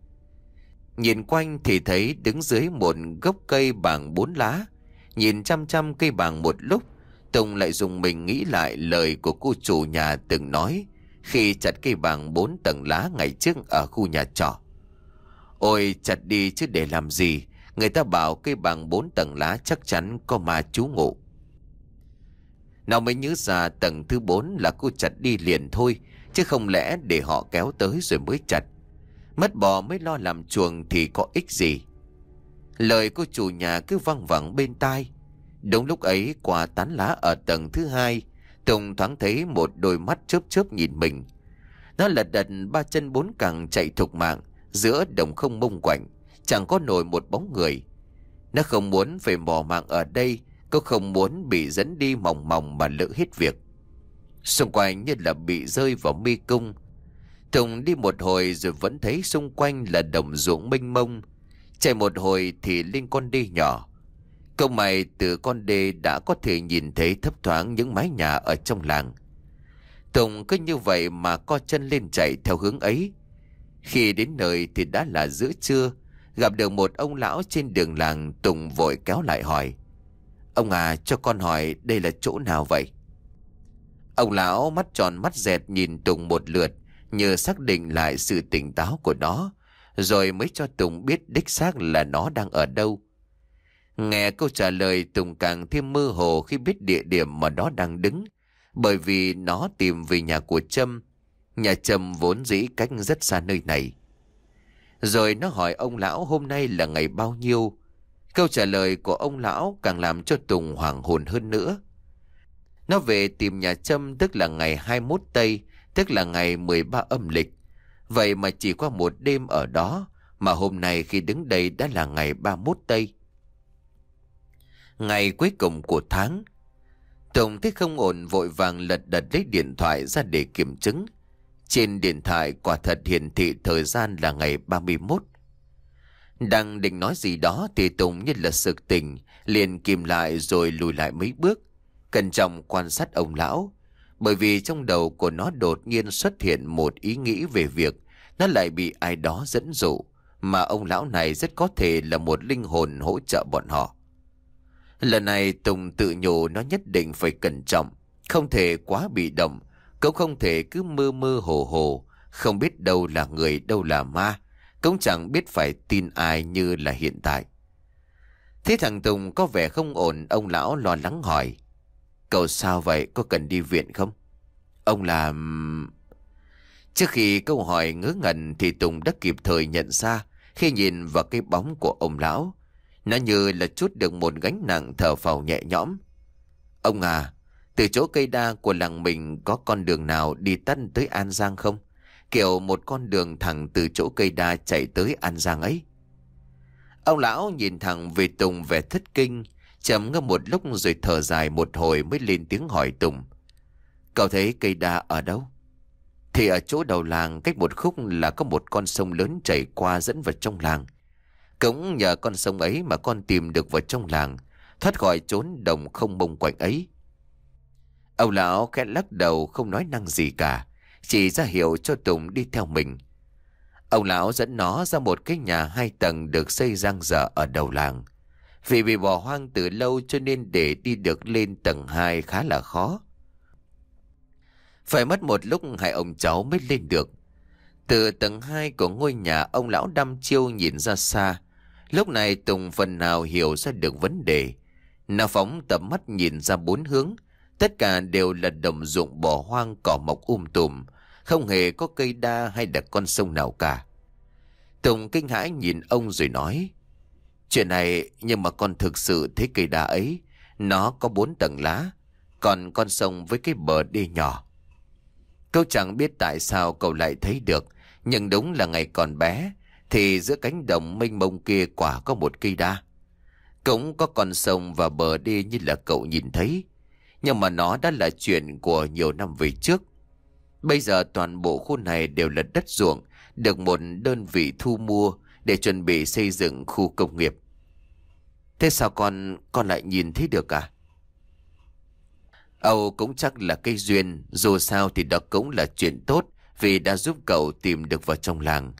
Nhìn quanh thì thấy đứng dưới một gốc cây bàng bốn lá. Nhìn chăm chăm cây bàng một lúc, Tùng lại dùng mình nghĩ lại lời của cô chủ nhà từng nói khi chặt cây bàng bốn tầng lá ngày trước ở khu nhà trọ. Ôi chặt đi chứ để làm gì, người ta bảo cây bàng bốn tầng lá chắc chắn có ma trú ngụ. Nó mới nhớ ra tầng thứ bốn là cô chặt đi liền thôi, chứ không lẽ để họ kéo tới rồi mới chặt. Mất bò mới lo làm chuồng thì có ích gì. Lời cô chủ nhà cứ văng vẳng bên tai. Đúng lúc ấy qua tán lá ở tầng thứ hai, Tùng thoáng thấy một đôi mắt chớp chớp nhìn mình. Nó lật đật ba chân bốn cẳng chạy thục mạng giữa đồng không mông quạnh, chẳng có nổi một bóng người. Nó không muốn phải mò mạng ở đây, cô không muốn bị dẫn đi mòng mòng mà lỡ hết việc. Xung quanh như là bị rơi vào mê cung. Tùng đi một hồi rồi vẫn thấy xung quanh là đồng ruộng mênh mông. Chạy một hồi thì lên con đê nhỏ. Câu mày từ con đê đã có thể nhìn thấy thấp thoáng những mái nhà ở trong làng. Tùng cứ như vậy mà co chân lên chạy theo hướng ấy. Khi đến nơi thì đã là giữa trưa. Gặp được một ông lão trên đường làng, Tùng vội kéo lại hỏi. Ông à, cho con hỏi đây là chỗ nào vậy? Ông lão mắt tròn mắt dẹt nhìn Tùng một lượt, như xác định lại sự tỉnh táo của nó, rồi mới cho Tùng biết đích xác là nó đang ở đâu. Nghe câu trả lời, Tùng càng thêm mơ hồ khi biết địa điểm mà nó đang đứng, bởi vì nó tìm về nhà của Trâm. Nhà Trâm vốn dĩ cách rất xa nơi này. Rồi nó hỏi ông lão hôm nay là ngày bao nhiêu. Câu trả lời của ông lão càng làm cho Tùng hoảng hồn hơn nữa. Nó về tìm nhà Trâm tức là ngày hai mươi mốt Tây, tức là ngày mười ba âm lịch. Vậy mà chỉ qua một đêm ở đó, mà hôm nay khi đứng đây đã là ngày ba mươi mốt Tây. Ngày cuối cùng của tháng. Tùng thấy không ổn vội vàng lật đật lấy điện thoại ra để kiểm chứng. Trên điện thoại quả thật hiển thị thời gian là ngày ba mươi mốt. Đang định nói gì đó thì Tùng như là sực tỉnh, liền kìm lại rồi lùi lại mấy bước, cẩn trọng quan sát ông lão. Bởi vì trong đầu của nó đột nhiên xuất hiện một ý nghĩ về việc nó lại bị ai đó dẫn dụ, mà ông lão này rất có thể là một linh hồn hỗ trợ bọn họ. Lần này Tùng tự nhủ nó nhất định phải cẩn trọng, không thể quá bị động, cũng không thể cứ mơ mơ hồ hồ, không biết đâu là người đâu là ma, cũng chẳng biết phải tin ai như là hiện tại. Thế thằng Tùng có vẻ không ổn, ông lão lo lắng hỏi. Cậu sao vậy, có cần đi viện không? Ông làm... Trước khi câu hỏi ngớ ngẩn thì Tùng đã kịp thời nhận ra khi nhìn vào cái bóng của ông lão. Nó như là trút được một gánh nặng, thở phào nhẹ nhõm. Ông à, từ chỗ cây đa của làng mình có con đường nào đi tắt tới An Giang không? Kiểu một con đường thẳng từ chỗ cây đa chạy tới An Giang ấy. Ông lão nhìn thẳng về Tùng vẻ thất kinh, trầm ngâm một lúc rồi thở dài một hồi mới lên tiếng hỏi Tùng. Cậu thấy cây đa ở đâu? Thì ở chỗ đầu làng cách một khúc là có một con sông lớn chảy qua dẫn vào trong làng. Cũng nhờ con sông ấy mà con tìm được vào trong làng, thoát khỏi chốn đồng không mông quạnh ấy. Ông lão khẽ lắc đầu không nói năng gì cả, chỉ ra hiệu cho Tùng đi theo mình. Ông lão dẫn nó ra một cái nhà hai tầng được xây dang dở ở đầu làng. Vì bị bỏ hoang từ lâu cho nên để đi được lên tầng hai khá là khó. Phải mất một lúc hai ông cháu mới lên được. Từ tầng hai của ngôi nhà, ông lão đăm chiêu nhìn ra xa. Lúc này Tùng phần nào hiểu ra được vấn đề. Nó phóng tầm mắt nhìn ra bốn hướng. Tất cả đều là đồng ruộng bỏ hoang, cỏ mọc um tùm, không hề có cây đa hay là con sông nào cả. Tùng kinh hãi nhìn ông rồi nói: Chuyện này, nhưng mà con thực sự thấy cây đa ấy nó có bốn tầng lá, còn con sông với cái bờ đê nhỏ. Cậu chẳng biết tại sao cậu lại thấy được, nhưng đúng là ngày còn bé thì giữa cánh đồng mênh mông kia quả có một cây đa. Cũng có con sông và bờ đê như là cậu nhìn thấy, nhưng mà nó đã là chuyện của nhiều năm về trước. Bây giờ toàn bộ khu này đều là đất ruộng, được một đơn vị thu mua để chuẩn bị xây dựng khu công nghiệp. Thế sao con con lại nhìn thấy được à? Âu cũng chắc là cây duyên, dù sao thì đó cũng là chuyện tốt vì đã giúp cậu tìm được vào trong làng.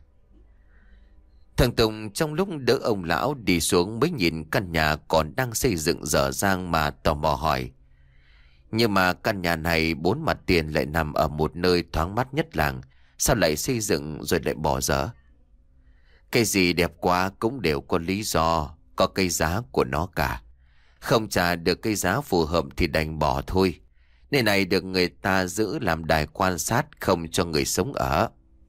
Thằng Tùng trong lúc đỡ ông lão đi xuống mới nhìn căn nhà còn đang xây dựng dở dang mà tò mò hỏi: Nhưng mà căn nhà này bốn mặt tiền lại nằm ở một nơi thoáng mát nhất làng, sao lại xây dựng rồi lại bỏ dở? Cái gì đẹp quá cũng đều có lý do, có cây giá của nó cả. Không trả được cây giá phù hợp thì đành bỏ thôi. Nơi này được người ta giữ làm đài quan sát, không cho người sống ở.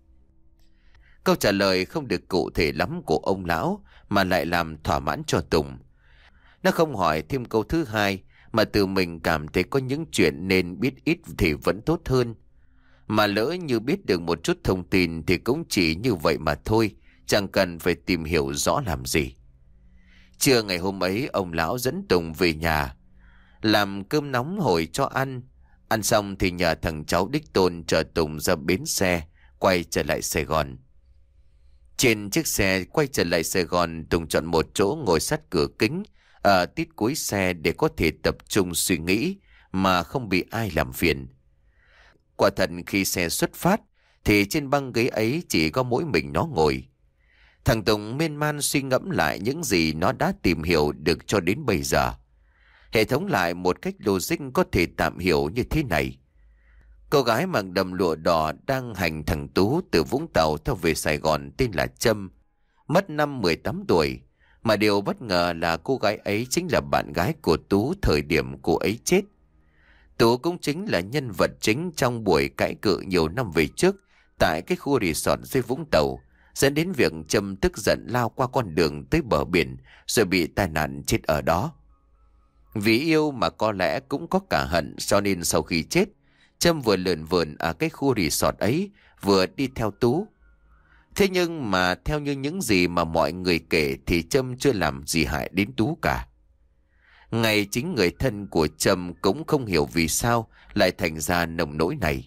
Câu trả lời không được cụ thể lắm của ông lão mà lại làm thỏa mãn cho Tùng. Nó không hỏi thêm câu thứ hai, mà tự mình cảm thấy có những chuyện nên biết ít thì vẫn tốt hơn. Mà lỡ như biết được một chút thông tin thì cũng chỉ như vậy mà thôi, chẳng cần phải tìm hiểu rõ làm gì. Trưa ngày hôm ấy, ông lão dẫn Tùng về nhà, làm cơm nóng hổi cho ăn. Ăn xong thì nhờ thằng cháu đích tôn chở Tùng ra bến xe, quay trở lại Sài Gòn. Trên chiếc xe quay trở lại Sài Gòn, Tùng chọn một chỗ ngồi sát cửa kính ở tít cuối xe để có thể tập trung suy nghĩ mà không bị ai làm phiền. Quả thật khi xe xuất phát thì trên băng ghế ấy chỉ có mỗi mình nó ngồi. Thằng Tùng miên man suy ngẫm lại những gì nó đã tìm hiểu được cho đến bây giờ. Hệ thống lại một cách logic có thể tạm hiểu như thế này. Cô gái mặc đầm lụa đỏ đang hành thằng Tú từ Vũng Tàu theo về Sài Gòn tên là Trâm, mất năm mười tám tuổi. Mà điều bất ngờ là cô gái ấy chính là bạn gái của Tú thời điểm cô ấy chết. Tú cũng chính là nhân vật chính trong buổi cãi cự nhiều năm về trước tại cái khu resort dưới Vũng Tàu, dẫn đến việc Trâm tức giận lao qua con đường tới bờ biển rồi bị tai nạn chết ở đó. Vì yêu mà có lẽ cũng có cả hận, cho nên sau khi chết, Trâm vừa lượn vườn ở cái khu resort ấy, vừa đi theo Tú. Thế nhưng mà theo như những gì mà mọi người kể thì Trâm chưa làm gì hại đến Tú cả. Ngay chính người thân của Trâm cũng không hiểu vì sao lại thành ra nông nỗi này.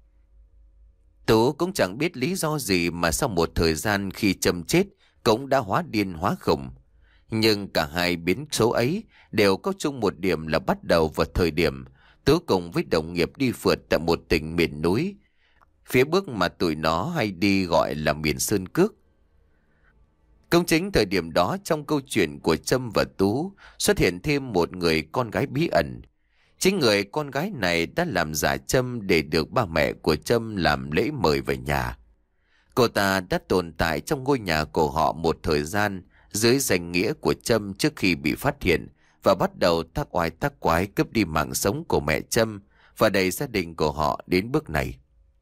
Tú cũng chẳng biết lý do gì mà sau một thời gian khi Trâm chết cũng đã hóa điên hóa khùng. Nhưng cả hai biến số ấy đều có chung một điểm là bắt đầu vào thời điểm Tú cùng với đồng nghiệp đi phượt tại một tỉnh miền núi, phía Bắc mà tụi nó hay đi gọi là miền Sơn Cước. Cũng chính thời điểm đó, trong câu chuyện của Trâm và Tú xuất hiện thêm một người con gái bí ẩn. Chính người con gái này đã làm giả Trâm để được ba mẹ của Trâm làm lễ mời về nhà. Cô ta đã tồn tại trong ngôi nhà của họ một thời gian dưới danh nghĩa của Trâm trước khi bị phát hiện và bắt đầu tác oai tác quái cướp đi mạng sống của mẹ Trâm và đẩy gia đình của họ đến bước này.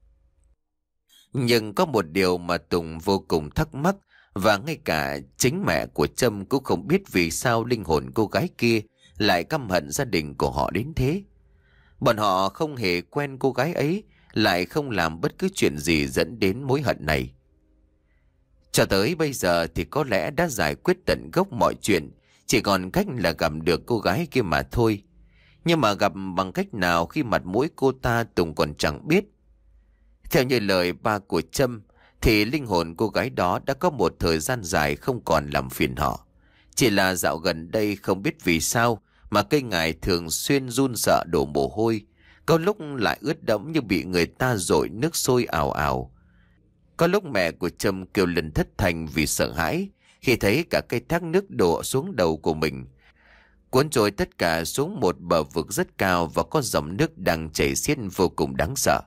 Nhưng có một điều mà Tùng vô cùng thắc mắc, và ngay cả chính mẹ của Trâm cũng không biết vì sao linh hồn cô gái kia lại căm hận gia đình của họ đến thế. Bọn họ không hề quen cô gái ấy, lại không làm bất cứ chuyện gì dẫn đến mối hận này. Cho tới bây giờ thì có lẽ đã giải quyết tận gốc mọi chuyện, chỉ còn cách là gặp được cô gái kia mà thôi. Nhưng mà gặp bằng cách nào khi mặt mũi cô ta Tùng còn chẳng biết. Theo như lời ba của Trâm thì linh hồn cô gái đó đã có một thời gian dài không còn làm phiền họ. Chỉ là dạo gần đây không biết vì sao mà cây ngải thường xuyên run sợ đổ mồ hôi, có lúc lại ướt đẫm như bị người ta dội nước sôi ào ào. Có lúc mẹ của Trâm kêu lên thất thanh vì sợ hãi khi thấy cả cây thác nước đổ xuống đầu của mình, cuốn trôi tất cả xuống một bờ vực rất cao và có dòng nước đang chảy xiết vô cùng đáng sợ.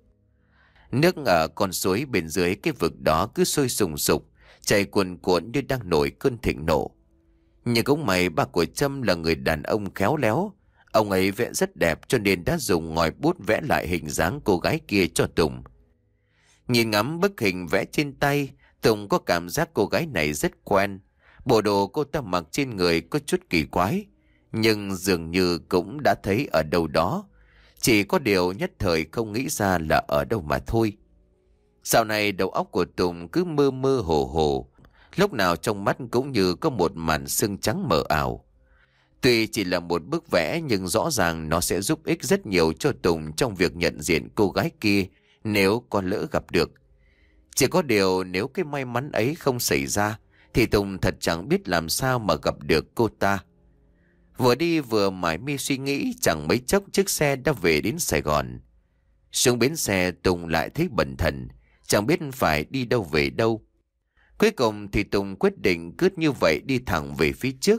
Nước ở con suối bên dưới cái vực đó cứ sôi sùng sục, chảy cuồn cuộn như đang nổi cơn thịnh nộ. Nhưng cũng may ba của Trâm là người đàn ông khéo léo. Ông ấy vẽ rất đẹp cho nên đã dùng ngòi bút vẽ lại hình dáng cô gái kia cho Tùng. Nhìn ngắm bức hình vẽ trên tay, Tùng có cảm giác cô gái này rất quen. Bộ đồ cô ta mặc trên người có chút kỳ quái, nhưng dường như cũng đã thấy ở đâu đó. Chỉ có điều nhất thời không nghĩ ra là ở đâu mà thôi. Dạo này đầu óc của Tùng cứ mơ mơ hồ hồ, lúc nào trong mắt cũng như có một màn sương trắng mờ ảo. Tuy chỉ là một bức vẽ nhưng rõ ràng nó sẽ giúp ích rất nhiều cho Tùng trong việc nhận diện cô gái kia nếu con lỡ gặp được. Chỉ có điều nếu cái may mắn ấy không xảy ra thì Tùng thật chẳng biết làm sao mà gặp được cô ta. Vừa đi vừa mải mi suy nghĩ, chẳng mấy chốc chiếc xe đã về đến Sài Gòn. Xuống bến xe Tùng lại thấy bần thần, chẳng biết phải đi đâu về đâu. Cuối cùng thì Tùng quyết định cứ như vậy đi thẳng về phía trước.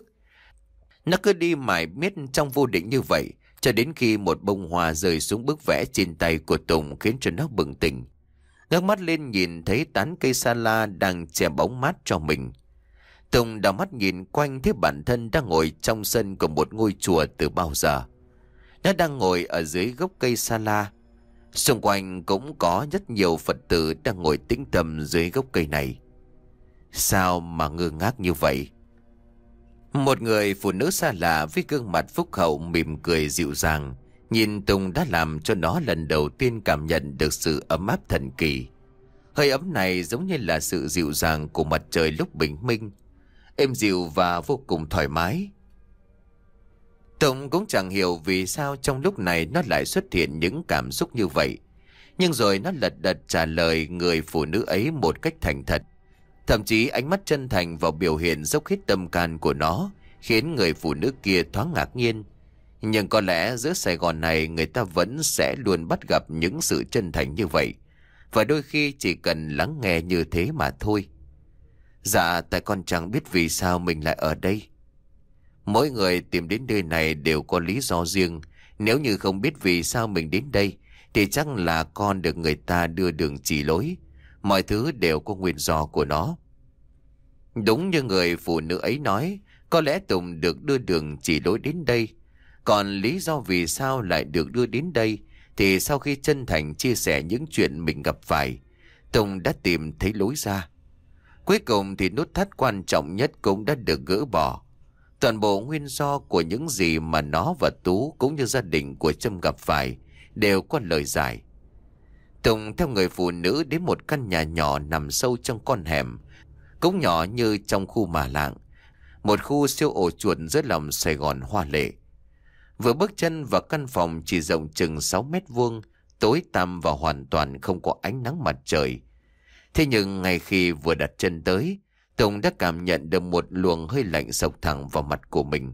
Nó cứ đi mải miết trong vô định như vậy cho đến khi một bông hoa rơi xuống bức vẽ trên tay của Tùng khiến cho nó bừng tỉnh. Ngước mắt lên nhìn thấy tán cây sa la đang che bóng mát cho mình. Tùng đảo mắt nhìn quanh thấy bản thân đang ngồi trong sân của một ngôi chùa từ bao giờ. Nó đang ngồi ở dưới gốc cây sa la. Xung quanh cũng có rất nhiều Phật tử đang ngồi tĩnh tâm dưới gốc cây này. Sao mà ngơ ngác như vậy? Một người phụ nữ xa lạ với gương mặt phúc hậu mỉm cười dịu dàng nhìn Tùng đã làm cho nó lần đầu tiên cảm nhận được sự ấm áp thần kỳ. Hơi ấm này giống như là sự dịu dàng của mặt trời lúc bình minh, êm dịu và vô cùng thoải mái. Tùng cũng chẳng hiểu vì sao trong lúc này nó lại xuất hiện những cảm xúc như vậy. Nhưng rồi nó lật đật trả lời người phụ nữ ấy một cách thành thật. Thậm chí ánh mắt chân thành vào biểu hiện dốc hết tâm can của nó khiến người phụ nữ kia thoáng ngạc nhiên. Nhưng có lẽ giữa Sài Gòn này người ta vẫn sẽ luôn bắt gặp những sự chân thành như vậy. Và đôi khi chỉ cần lắng nghe như thế mà thôi. Dạ, tại con chẳng biết vì sao mình lại ở đây. Mỗi người tìm đến nơi này đều có lý do riêng. Nếu như không biết vì sao mình đến đây thì chắc là con được người ta đưa đường chỉ lối. Mọi thứ đều có nguyên do của nó. Đúng như người phụ nữ ấy nói, có lẽ Tùng được đưa đường chỉ lối đến đây. Còn lý do vì sao lại được đưa đến đây thì sau khi chân thành chia sẻ những chuyện mình gặp phải, Tùng đã tìm thấy lối ra. Cuối cùng thì nút thắt quan trọng nhất cũng đã được gỡ bỏ. Toàn bộ nguyên do của những gì mà nó và Tú cũng như gia đình của Trâm gặp phải đều có lời giải. Tùng theo người phụ nữ đến một căn nhà nhỏ nằm sâu trong con hẻm, cũng nhỏ như trong khu Mà Lạng, một khu siêu ổ chuột giữa lòng Sài Gòn hoa lệ. Vừa bước chân vào căn phòng chỉ rộng chừng sáu mét vuông, tối tăm và hoàn toàn không có ánh nắng mặt trời. Thế nhưng ngay khi vừa đặt chân tới, Tùng đã cảm nhận được một luồng hơi lạnh xộc thẳng vào mặt của mình.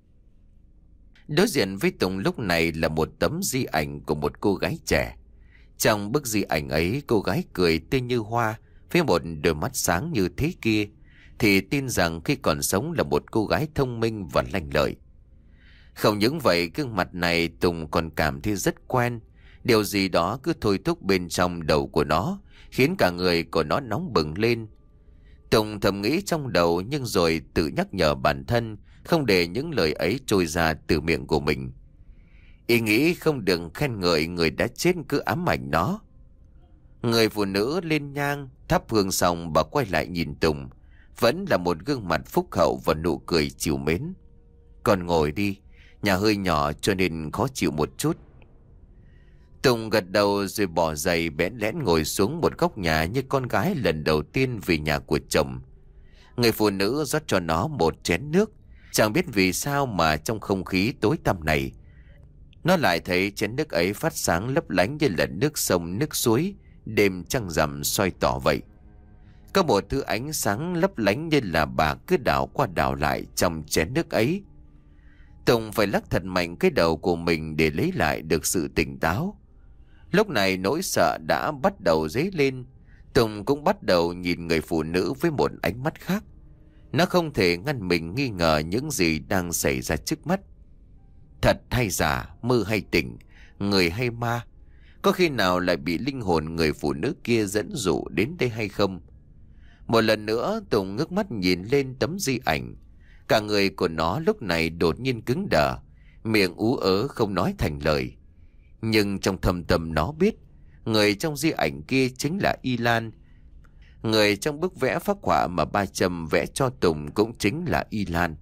Đối diện với Tùng lúc này là một tấm di ảnh của một cô gái trẻ. Trong bức di ảnh ấy, cô gái cười tươi như hoa với một đôi mắt sáng như thế kia, thì tin rằng khi còn sống là một cô gái thông minh và lanh lợi. Không những vậy, gương mặt này Tùng còn cảm thấy rất quen. Điều gì đó cứ thôi thúc bên trong đầu của nó, khiến cả người của nó nóng bừng lên. Tùng thầm nghĩ trong đầu nhưng rồi tự nhắc nhở bản thân không để những lời ấy trôi ra từ miệng của mình. Ý nghĩ không được khen ngợi người đã chết cứ ám ảnh nó. Người phụ nữ lên nhang thắp hương xong, bà quay lại nhìn Tùng, vẫn là một gương mặt phúc hậu và nụ cười trìu mến. Con ngồi đi, nhà hơi nhỏ cho nên khó chịu một chút. Tùng gật đầu rồi bỏ giày bẽn lẽn ngồi xuống một góc nhà như con gái lần đầu tiên về nhà của chồng. Người phụ nữ rót cho nó một chén nước. Chẳng biết vì sao mà trong không khí tối tăm này, nó lại thấy chén nước ấy phát sáng lấp lánh như là nước sông nước suối đêm trăng rằm soi tỏ vậy. Có một thứ ánh sáng lấp lánh như là bà cứ đảo qua đảo lại trong chén nước ấy. Tùng phải lắc thật mạnh cái đầu của mình để lấy lại được sự tỉnh táo. Lúc này nỗi sợ đã bắt đầu dấy lên. Tùng cũng bắt đầu nhìn người phụ nữ với một ánh mắt khác. Nó không thể ngăn mình nghi ngờ những gì đang xảy ra trước mắt. Thật hay giả, mơ hay tỉnh, người hay ma, có khi nào lại bị linh hồn người phụ nữ kia dẫn dụ đến đây hay không? Một lần nữa Tùng ngước mắt nhìn lên tấm di ảnh. Cả người của nó lúc này đột nhiên cứng đờ, miệng ú ớ không nói thành lời. Nhưng trong thâm tâm nó biết, người trong di ảnh kia chính là Y Lan. Người trong bức vẽ phác họa mà ba Trâm vẽ cho Tùng cũng chính là Y Lan.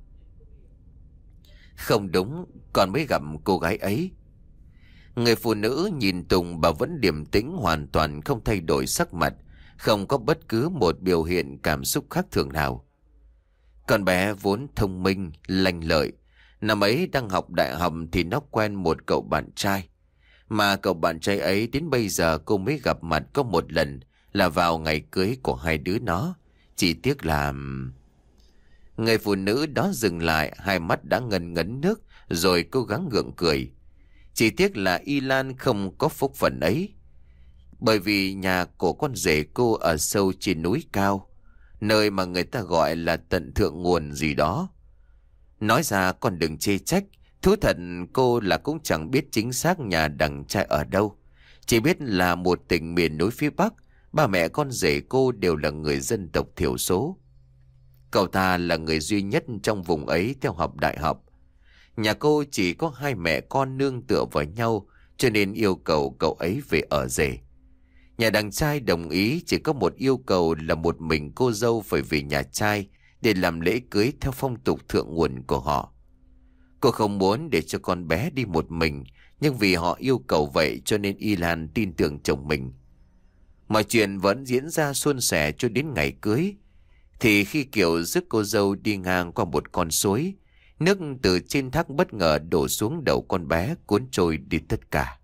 Không đúng, còn mới gặp cô gái ấy. Người phụ nữ nhìn Tùng, bà vẫn điềm tĩnh, hoàn toàn không thay đổi sắc mặt, không có bất cứ một biểu hiện cảm xúc khác thường nào. Con bé vốn thông minh, lanh lợi. Năm ấy đang học đại học thì nó quen một cậu bạn trai. Mà cậu bạn trai ấy đến bây giờ cô mới gặp mặt có một lần, là vào ngày cưới của hai đứa nó. Chỉ tiếc là... Người phụ nữ đó dừng lại, hai mắt đã ngần ngấn nước, rồi cố gắng gượng cười. Chỉ tiếc là Y Lan không có phúc phận ấy. Bởi vì nhà của con rể cô ở sâu trên núi cao, nơi mà người ta gọi là tận thượng nguồn gì đó. Nói ra con đừng chê trách, thú thật cô là cũng chẳng biết chính xác nhà đằng trai ở đâu. Chỉ biết là một tỉnh miền núi phía Bắc, ba mẹ con rể cô đều là người dân tộc thiểu số. Cậu ta là người duy nhất trong vùng ấy theo học đại học. Nhà cô chỉ có hai mẹ con nương tựa vào nhau, cho nên yêu cầu cậu ấy về ở rể. Nhà đằng trai đồng ý, chỉ có một yêu cầu là một mình cô dâu phải về nhà trai để làm lễ cưới theo phong tục thượng nguồn của họ. Cô không muốn để cho con bé đi một mình, nhưng vì họ yêu cầu vậy cho nên Y Lan tin tưởng chồng mình. Mọi chuyện vẫn diễn ra suôn sẻ cho đến ngày cưới. Thì khi Kiều rước cô dâu đi ngang qua một con suối, nước từ trên thác bất ngờ đổ xuống đầu con bé, cuốn trôi đi tất cả.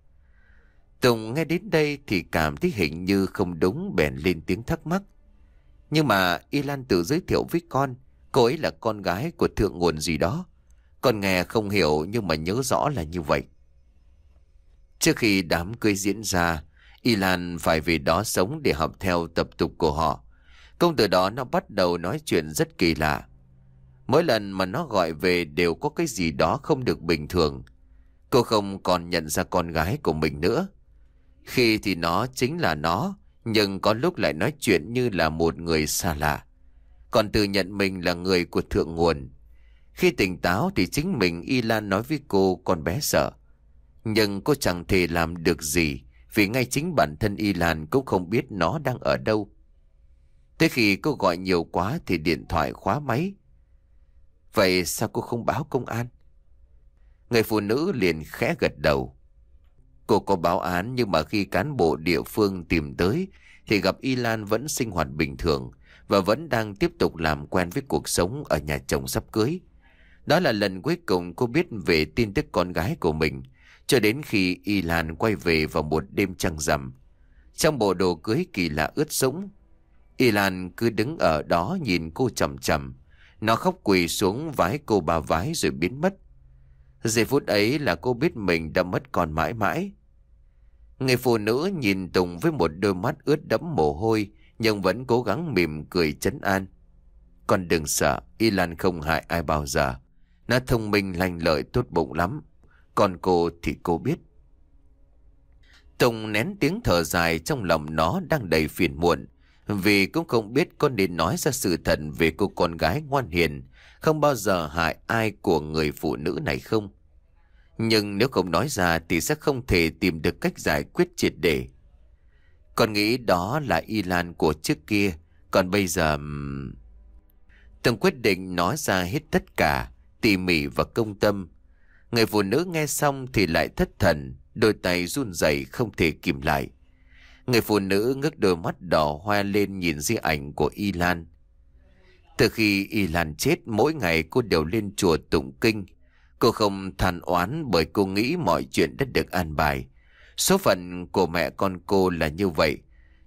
Tùng nghe đến đây thì cảm thấy hình như không đúng, bèn lên tiếng thắc mắc. Nhưng mà Y Lan tự giới thiệu với con, cô ấy là con gái của thượng nguồn gì đó. Con nghe không hiểu nhưng mà nhớ rõ là như vậy. Trước khi đám cưới diễn ra, Y Lan phải về đó sống để học theo tập tục của họ. Công từ đó nó bắt đầu nói chuyện rất kỳ lạ. Mỗi lần mà nó gọi về đều có cái gì đó không được bình thường. Cô không còn nhận ra con gái của mình nữa. Khi thì nó chính là nó, nhưng có lúc lại nói chuyện như là một người xa lạ. Còn tự nhận mình là người của thượng nguồn. Khi tỉnh táo thì chính mình Y Lan nói với cô con bé sợ. Nhưng cô chẳng thể làm được gì, vì ngay chính bản thân Y Lan cũng không biết nó đang ở đâu. Tới khi cô gọi nhiều quá thì điện thoại khóa máy. Vậy sao cô không báo công an? Người phụ nữ liền khẽ gật đầu. Cô có báo án, nhưng mà khi cán bộ địa phương tìm tới thì gặp Y Lan vẫn sinh hoạt bình thường và vẫn đang tiếp tục làm quen với cuộc sống ở nhà chồng sắp cưới. Đó là lần cuối cùng cô biết về tin tức con gái của mình, cho đến khi Y Lan quay về vào một đêm trăng rằm. Trong bộ đồ cưới kỳ lạ ướt sũng, Y Lan cứ đứng ở đó nhìn cô chằm chằm. Nó khóc quỳ xuống vái cô ba vái rồi biến mất. Giây phút ấy là cô biết mình đã mất con mãi mãi. Người phụ nữ nhìn Tùng với một đôi mắt ướt đẫm mồ hôi, nhưng vẫn cố gắng mỉm cười trấn an. Con đừng sợ, Y Lan không hại ai bao giờ. Nó thông minh lanh lợi tốt bụng lắm. Còn cô thì cô biết. Tùng nén tiếng thở dài, trong lòng nó đang đầy phiền muộn, vì cũng không biết con nên nói ra sự thật về cô con gái ngoan hiền, không bao giờ hại ai của người phụ nữ này không. Nhưng nếu không nói ra thì sẽ không thể tìm được cách giải quyết triệt để. Con nghĩ đó là Y Lan của trước kia, còn bây giờ... Tùng quyết định nói ra hết tất cả, tỉ mỉ và công tâm. Người phụ nữ nghe xong thì lại thất thần, đôi tay run rẩy không thể kìm lại. Người phụ nữ ngước đôi mắt đỏ hoe lên nhìn di ảnh của Y Lan. Từ khi Y Lan chết, mỗi ngày cô đều lên chùa tụng kinh. Cô không than oán bởi cô nghĩ mọi chuyện đã được an bài. Số phận của mẹ con cô là như vậy,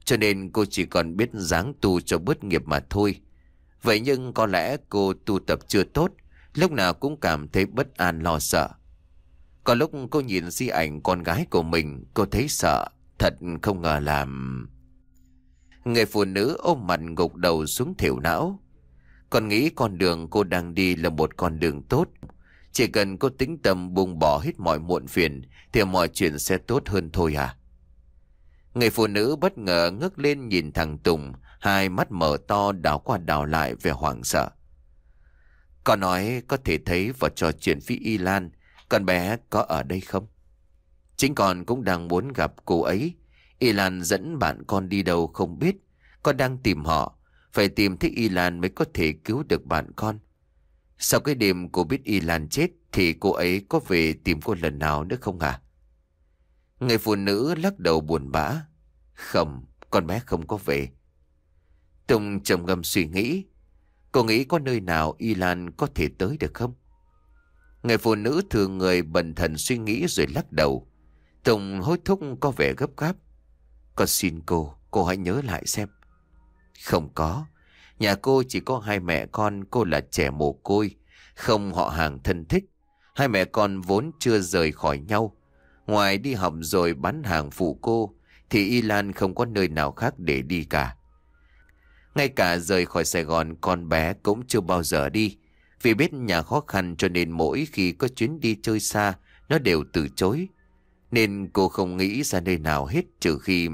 cho nên cô chỉ còn biết giáng tu cho bớt nghiệp mà thôi. Vậy nhưng có lẽ cô tu tập chưa tốt, lúc nào cũng cảm thấy bất an lo sợ. Có lúc cô nhìn di ảnh con gái của mình, cô thấy sợ, thật không ngờ làm... Người phụ nữ ôm mặt gục đầu xuống thểu não. Còn nghĩ con đường cô đang đi là một con đường tốt. Chỉ cần cô tĩnh tâm buông bỏ hết mọi muộn phiền thì mọi chuyện sẽ tốt hơn thôi à. Người phụ nữ bất ngờ ngước lên nhìn thằng Tùng, hai mắt mở to đảo qua đảo lại vẻ hoảng sợ. Con nói có thể thấy vào trò chuyện với Y Lan, con bé có ở đây không? Chính con cũng đang muốn gặp cô ấy. Y Lan dẫn bạn con đi đâu không biết. Con đang tìm họ. Phải tìm thấy Y Lan mới có thể cứu được bạn con. Sau cái đêm cô biết Y Lan chết thì cô ấy có về tìm cô lần nào nữa không à? Người phụ nữ lắc đầu buồn bã. Không, con bé không có về. Tùng trầm ngâm suy nghĩ. Cô nghĩ có nơi nào Y Lan có thể tới được không? Người phụ nữ thường người bần thần suy nghĩ rồi lắc đầu. Tùng hối thúc có vẻ gấp gáp. Con xin cô, cô hãy nhớ lại xem. Không có. Nhà cô chỉ có hai mẹ con, cô là trẻ mồ côi, không họ hàng thân thích. Hai mẹ con vốn chưa rời khỏi nhau. Ngoài đi học rồi bán hàng phụ cô, thì Y Lan không có nơi nào khác để đi cả. Ngay cả rời khỏi Sài Gòn, con bé cũng chưa bao giờ đi. Vì biết nhà khó khăn cho nên mỗi khi có chuyến đi chơi xa, nó đều từ chối. Nên cô không nghĩ ra nơi nào hết trừ khi...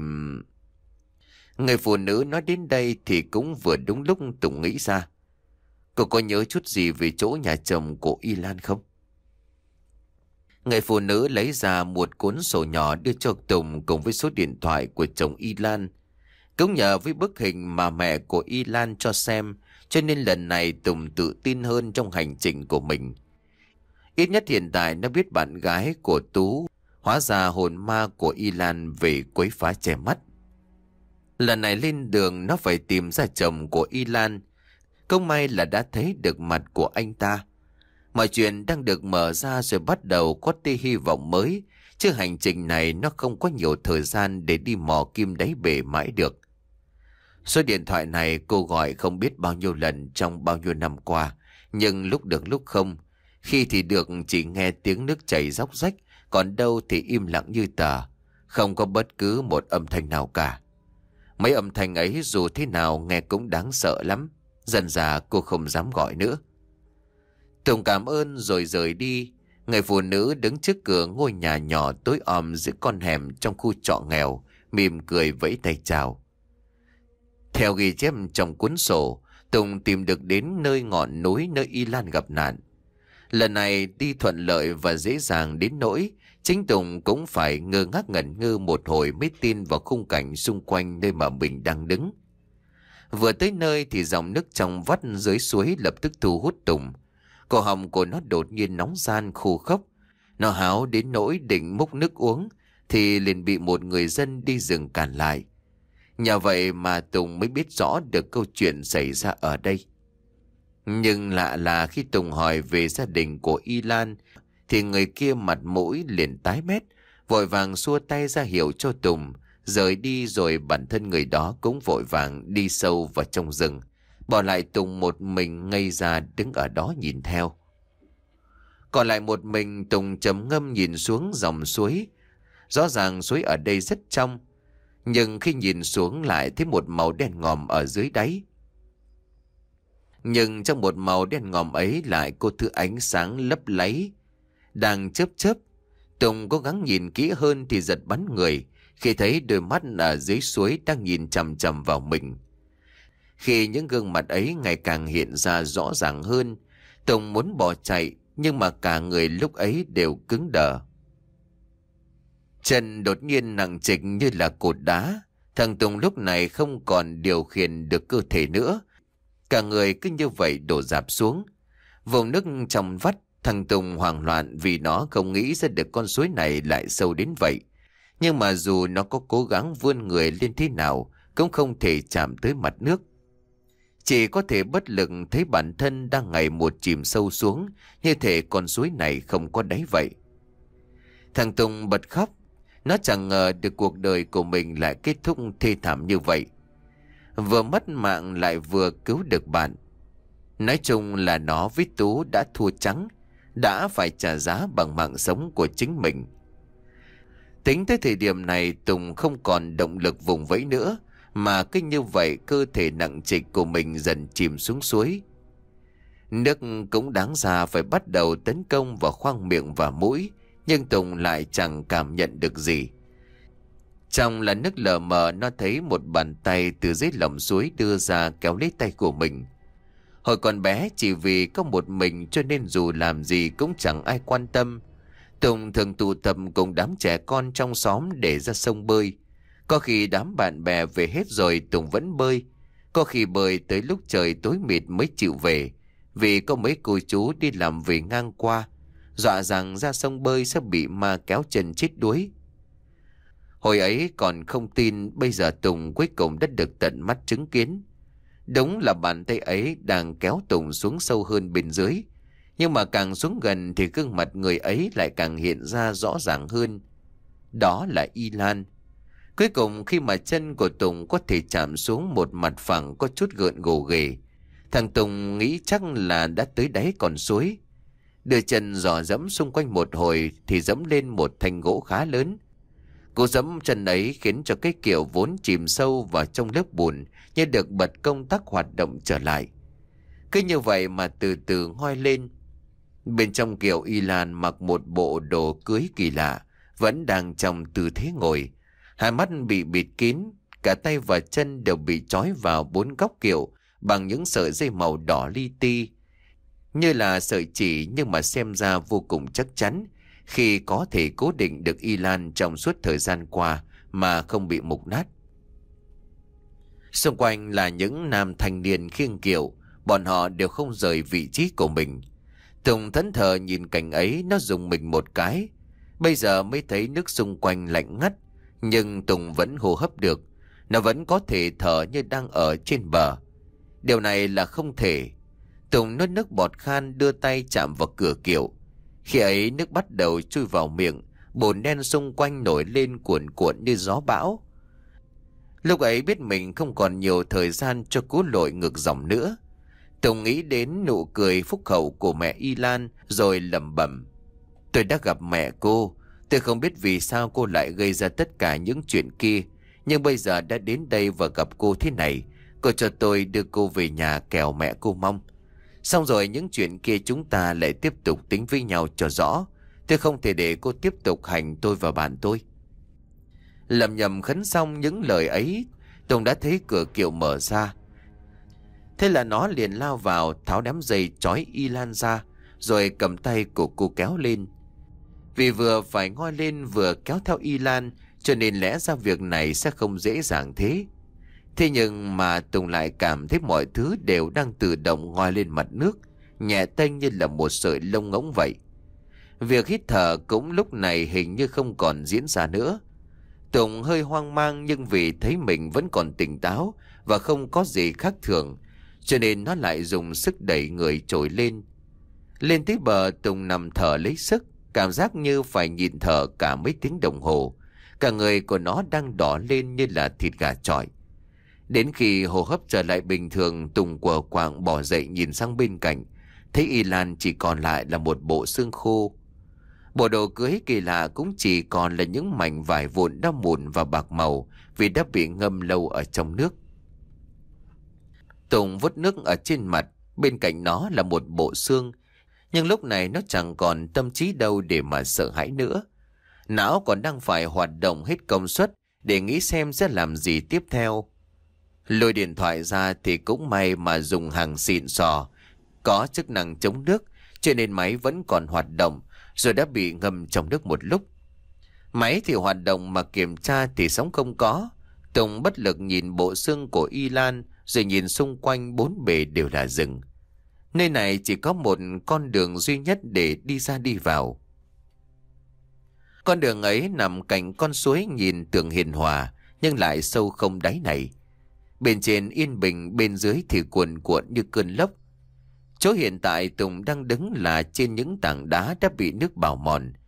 Người phụ nữ nói đến đây thì cũng vừa đúng lúc Tùng nghĩ ra. Cô có nhớ chút gì về chỗ nhà chồng của Y Lan không? Người phụ nữ lấy ra một cuốn sổ nhỏ đưa cho Tùng cùng với số điện thoại của chồng Y Lan. Cũng nhờ với bức hình mà mẹ của Y Lan cho xem, cho nên lần này Tùng tự tin hơn trong hành trình của mình. Ít nhất hiện tại nó biết bạn gái của Tú hóa ra hồn ma của Y Lan về quấy phá che mắt. Lần này lên đường nó phải tìm ra chồng của Y Lan. Không may là đã thấy được mặt của anh ta. Mọi chuyện đang được mở ra rồi bắt đầu có tia hy vọng mới. Chứ hành trình này nó không có nhiều thời gian để đi mò kim đáy bể mãi được. Số điện thoại này cô gọi không biết bao nhiêu lần trong bao nhiêu năm qua. Nhưng lúc được lúc không. Khi thì được chỉ nghe tiếng nước chảy róc rách. Còn đâu thì im lặng như tờ. Không có bất cứ một âm thanh nào cả. Mấy âm thanh ấy dù thế nào nghe cũng đáng sợ lắm. Dần dà cô không dám gọi nữa. Tùng cảm ơn rồi rời đi. Người phụ nữ đứng trước cửa ngôi nhà nhỏ tối om giữa con hẻm trong khu trọ nghèo, mỉm cười vẫy tay chào. Theo ghi chép trong cuốn sổ, Tùng tìm được đến nơi ngọn núi nơi Y Lan gặp nạn. Lần này đi thuận lợi và dễ dàng đến nỗi chính Tùng cũng phải ngơ ngác ngẩn ngơ một hồi mới tin vào khung cảnh xung quanh nơi mà mình đang đứng. Vừa tới nơi thì dòng nước trong vắt dưới suối lập tức thu hút Tùng. Cổ họng của nó đột nhiên nóng ran khô khốc. Nó háo đến nỗi định múc nước uống thì liền bị một người dân đi rừng cản lại. Nhờ vậy mà Tùng mới biết rõ được câu chuyện xảy ra ở đây. Nhưng lạ là khi Tùng hỏi về gia đình của Y Lan thì người kia mặt mũi liền tái mét, vội vàng xua tay ra hiệu cho Tùng rời đi, rồi bản thân người đó cũng vội vàng đi sâu vào trong rừng, bỏ lại Tùng một mình ngây ra đứng ở đó nhìn theo. Còn lại một mình, Tùng trầm ngâm nhìn xuống dòng suối. Rõ ràng suối ở đây rất trong, nhưng khi nhìn xuống lại thấy một màu đen ngòm ở dưới đáy. Nhưng trong một màu đen ngòm ấy lại có thứ ánh sáng lấp láy đang chớp chớp. Tùng cố gắng nhìn kỹ hơn thì giật bắn người khi thấy đôi mắt ở dưới suối đang nhìn chằm chằm vào mình. Khi những gương mặt ấy ngày càng hiện ra rõ ràng hơn, Tùng muốn bỏ chạy nhưng mà cả người lúc ấy đều cứng đờ. Chân đột nhiên nặng trịch như là cột đá. Thằng Tùng lúc này không còn điều khiển được cơ thể nữa. Cả người cứ như vậy đổ rạp xuống. Vùng nước trong vắt, thằng Tùng hoảng loạn vì nó không nghĩ ra được con suối này lại sâu đến vậy. Nhưng mà dù nó có cố gắng vươn người lên thế nào cũng không thể chạm tới mặt nước. Chỉ có thể bất lực thấy bản thân đang ngày một chìm sâu xuống, như thể con suối này không có đáy vậy. Thằng Tùng bật khóc. Nó chẳng ngờ được cuộc đời của mình lại kết thúc thê thảm như vậy. Vừa mất mạng lại vừa cứu được bạn. Nói chung là nó với Tú đã thua trắng, đã phải trả giá bằng mạng sống của chính mình. Tính tới thời điểm này, Tùng không còn động lực vùng vẫy nữa, mà cứ như vậy cơ thể nặng trịch của mình dần chìm xuống suối. Nước cũng đáng ra phải bắt đầu tấn công vào khoang miệng và mũi, nhưng Tùng lại chẳng cảm nhận được gì. Trong là nước lờ mờ, nó thấy một bàn tay từ dưới lòng suối đưa ra kéo lấy tay của mình. Hồi còn bé, chỉ vì có một mình cho nên dù làm gì cũng chẳng ai quan tâm. Tùng thường tụ tập cùng đám trẻ con trong xóm để ra sông bơi. Có khi đám bạn bè về hết rồi Tùng vẫn bơi. Có khi bơi tới lúc trời tối mịt mới chịu về, vì có mấy cô chú đi làm về ngang qua, dọa rằng ra sông bơi sẽ bị ma kéo chân chết đuối. Hồi ấy còn không tin, bây giờ Tùng cuối cùng đã được tận mắt chứng kiến. Đúng là bàn tay ấy đang kéo Tùng xuống sâu hơn bên dưới. Nhưng mà càng xuống gần thì gương mặt người ấy lại càng hiện ra rõ ràng hơn. Đó là Y Lan. Cuối cùng khi mà chân của Tùng có thể chạm xuống một mặt phẳng có chút gợn gồ ghề, thằng Tùng nghĩ chắc là đã tới đáy con suối. Đưa chân dò dẫm xung quanh một hồi thì dẫm lên một thanh gỗ khá lớn. Cú dẫm chân ấy khiến cho cái kiểu vốn chìm sâu vào trong lớp bùn như được bật công tắc hoạt động trở lại. Cứ như vậy mà từ từ ngoi lên. Bên trong kiểu Y Lan mặc một bộ đồ cưới kỳ lạ, vẫn đang trong tư thế ngồi. Hai mắt bị bịt kín, cả tay và chân đều bị trói vào bốn góc kiệu bằng những sợi dây màu đỏ li ti. Như là sợi chỉ nhưng mà xem ra vô cùng chắc chắn, khi có thể cố định được Y Lan trong suốt thời gian qua mà không bị mục nát. Xung quanh là những nam thanh niên khiêng kiệu, bọn họ đều không rời vị trí của mình. Tùng thẫn thờ nhìn cảnh ấy, nó rùng mình một cái. Bây giờ mới thấy nước xung quanh lạnh ngắt, nhưng Tùng vẫn hô hấp được. Nó vẫn có thể thở như đang ở trên bờ. Điều này là không thể. Tùng nuốt nước bọt khan, đưa tay chạm vào cửa kiệu. Khi ấy nước bắt đầu chui vào miệng, bùn đen xung quanh nổi lên cuồn cuộn như gió bão. Lúc ấy biết mình không còn nhiều thời gian cho cú lội ngược dòng nữa. Tùng nghĩ đến nụ cười phúc hậu của mẹ Y Lan rồi lẩm bẩm: tôi đã gặp mẹ cô. Tôi không biết vì sao cô lại gây ra tất cả những chuyện kia, nhưng bây giờ đã đến đây và gặp cô thế này, cô cho tôi đưa cô về nhà kẻo mẹ cô mong. Xong rồi những chuyện kia chúng ta lại tiếp tục tính với nhau cho rõ. Tôi không thể để cô tiếp tục hành tôi và bạn tôi. Lầm nhầm khấn xong những lời ấy, Tùng đã thấy cửa kiệu mở ra. Thế là nó liền lao vào, tháo đám dây trói Y Lan ra, rồi cầm tay của cô kéo lên. Vì vừa phải ngoi lên vừa kéo theo Y Lan, cho nên lẽ ra việc này sẽ không dễ dàng thế. Thế nhưng mà Tùng lại cảm thấy mọi thứ đều đang tự động ngoi lên mặt nước, nhẹ tênh như là một sợi lông ngỗng vậy. Việc hít thở cũng lúc này hình như không còn diễn ra nữa. Tùng hơi hoang mang, nhưng vì thấy mình vẫn còn tỉnh táo và không có gì khác thường, cho nên nó lại dùng sức đẩy người trồi lên. Lên tới bờ, Tùng nằm thở lấy sức, cảm giác như phải nhịn thở cả mấy tiếng đồng hồ. Cả người của nó đang đỏ lên như là thịt gà chọi. Đến khi hô hấp trở lại bình thường, Tùng quờ quạng bỏ dậy nhìn sang bên cạnh, thấy Y Lan chỉ còn lại là một bộ xương khô. Bộ đồ cưới kỳ lạ cũng chỉ còn là những mảnh vải vụn đã mụn và bạc màu vì đã bị ngâm lâu ở trong nước. Tùng vút nước ở trên mặt, bên cạnh nó là một bộ xương, nhưng lúc này nó chẳng còn tâm trí đâu để mà sợ hãi nữa. Não còn đang phải hoạt động hết công suất để nghĩ xem sẽ làm gì tiếp theo. Lôi điện thoại ra thì cũng may mà dùng hàng xịn sò, có chức năng chống nước, cho nên máy vẫn còn hoạt động, rồi đã bị ngâm trong nước một lúc. Máy thì hoạt động mà kiểm tra thì sóng không có. Tùng bất lực nhìn bộ xương của Y Lan, rồi nhìn xung quanh bốn bề đều là rừng. Nơi này chỉ có một con đường duy nhất để đi ra đi vào. Con đường ấy nằm cạnh con suối nhìn tưởng hiền hòa, nhưng lại sâu không đáy này. Bên trên yên bình, bên dưới thì cuồn cuộn như cơn lốc. Chỗ hiện tại Tùng đang đứng là trên những tảng đá đã bị nước bào mòn.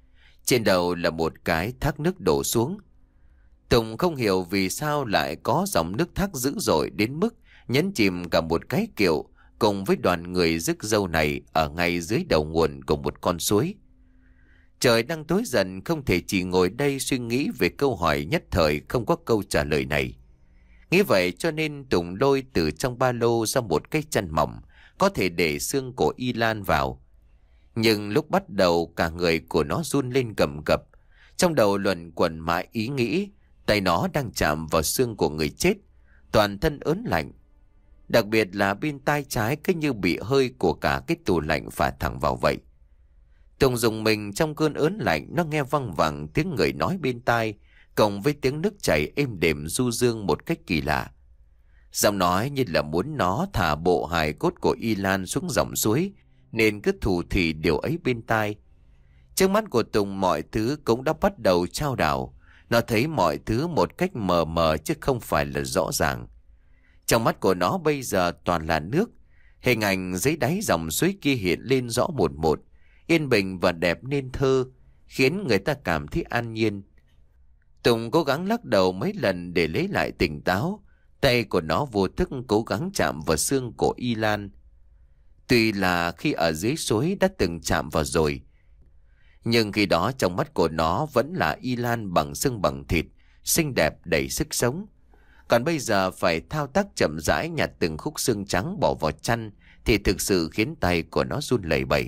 Trên đầu là một cái thác nước đổ xuống. Tùng không hiểu vì sao lại có dòng nước thác dữ dội đến mức nhấn chìm cả một cái kiệu cùng với đoàn người rước dâu này ở ngay dưới đầu nguồn của một con suối. Trời đang tối dần, không thể chỉ ngồi đây suy nghĩ về câu hỏi nhất thời không có câu trả lời này. Nghĩ vậy cho nên Tùng lôi từ trong ba lô ra một cái chăn mỏng có thể để xương của Y Lan vào. Nhưng lúc bắt đầu cả người của nó run lên cầm cập. Trong đầu luẩn quẩn mãi ý nghĩ tay nó đang chạm vào xương của người chết, toàn thân ớn lạnh. Đặc biệt là bên tai trái cứ như bị hơi của cả cái tủ lạnh phả thẳng vào vậy. Tùng dùng mình trong cơn ớn lạnh, nó nghe văng vẳng tiếng người nói bên tai, cộng với tiếng nước chảy êm đềm du dương một cách kỳ lạ. Giọng nói như là muốn nó thả bộ hài cốt của Y Lan xuống dòng suối, nên cứ thủ thỉ điều ấy bên tai. Trước mắt của Tùng mọi thứ cũng đã bắt đầu chao đảo. Nó thấy mọi thứ một cách mờ mờ chứ không phải là rõ ràng. Trong mắt của nó bây giờ toàn là nước. Hình ảnh dưới đáy dòng suối kia hiện lên rõ một một, yên bình và đẹp nên thơ, khiến người ta cảm thấy an nhiên. Tùng cố gắng lắc đầu mấy lần để lấy lại tỉnh táo. Tay của nó vô thức cố gắng chạm vào xương của Y Lan. Tuy là khi ở dưới suối đã từng chạm vào rồi, nhưng khi đó trong mắt của nó vẫn là Y Lan bằng xương bằng thịt, xinh đẹp đầy sức sống. Còn bây giờ phải thao tác chậm rãi nhặt từng khúc xương trắng bỏ vào chăn thì thực sự khiến tay của nó run lẩy bẩy.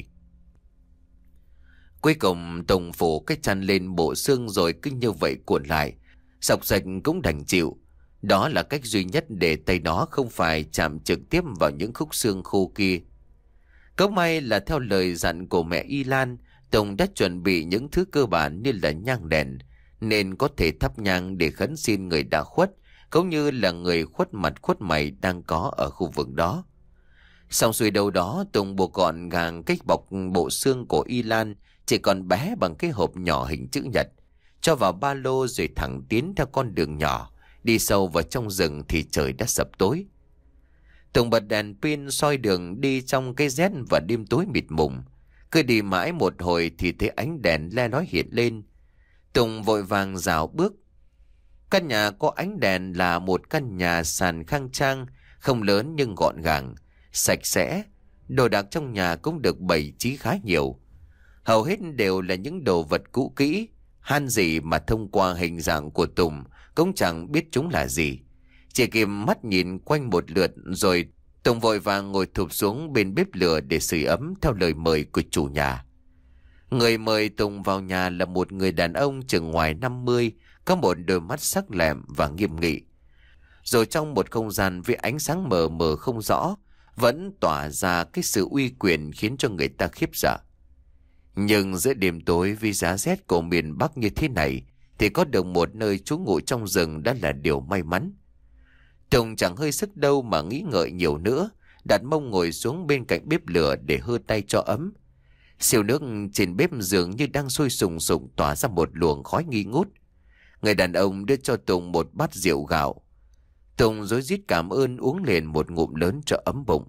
Cuối cùng Tùng phủ cái chăn lên bộ xương rồi cứ như vậy cuộn lại. Sọc sạch cũng đành chịu. Đó là cách duy nhất để tay nó không phải chạm trực tiếp vào những khúc xương khô kia. Cớ may là theo lời dặn của mẹ Y Lan, Tùng đã chuẩn bị những thứ cơ bản như là nhang đèn, nên có thể thắp nhang để khấn xin người đã khuất, cũng như là người khuất mặt khuất mày đang có ở khu vực đó. Xong xuôi đâu đó, Tùng buộc gọn gàng cách bọc bộ xương của Y Lan chỉ còn bé bằng cái hộp nhỏ hình chữ nhật, cho vào ba lô rồi thẳng tiến theo con đường nhỏ, đi sâu vào trong rừng thì trời đã sập tối. Tùng bật đèn pin soi đường đi trong cái rét và đêm tối mịt mùng. Cứ đi mãi một hồi thì thấy ánh đèn le lói hiện lên. Tùng vội vàng rảo bước. Căn nhà có ánh đèn là một căn nhà sàn khang trang, không lớn nhưng gọn gàng, sạch sẽ. Đồ đạc trong nhà cũng được bày trí khá nhiều. Hầu hết đều là những đồ vật cũ kỹ, han gì mà thông qua hình dạng của Tùng cũng chẳng biết chúng là gì. Chỉ kịp mắt nhìn quanh một lượt rồi Tùng vội vàng ngồi thụp xuống bên bếp lửa để sưởi ấm theo lời mời của chủ nhà. Người mời Tùng vào nhà là một người đàn ông chừng ngoài năm mươi, có một đôi mắt sắc lẹm và nghiêm nghị. Rồi trong một không gian với ánh sáng mờ mờ không rõ, vẫn tỏa ra cái sự uy quyền khiến cho người ta khiếp sợ. Nhưng giữa đêm tối vì giá rét của miền Bắc như thế này, thì có được một nơi trú ngụ trong rừng đã là điều may mắn. Tùng chẳng hơi sức đâu mà nghĩ ngợi nhiều nữa, đặt mông ngồi xuống bên cạnh bếp lửa để hơ tay cho ấm. Siêu nước trên bếp dường như đang sôi sùng sục tỏa ra một luồng khói nghi ngút. Người đàn ông đưa cho Tùng một bát rượu gạo. Tùng rối rít cảm ơn uống liền một ngụm lớn cho ấm bụng.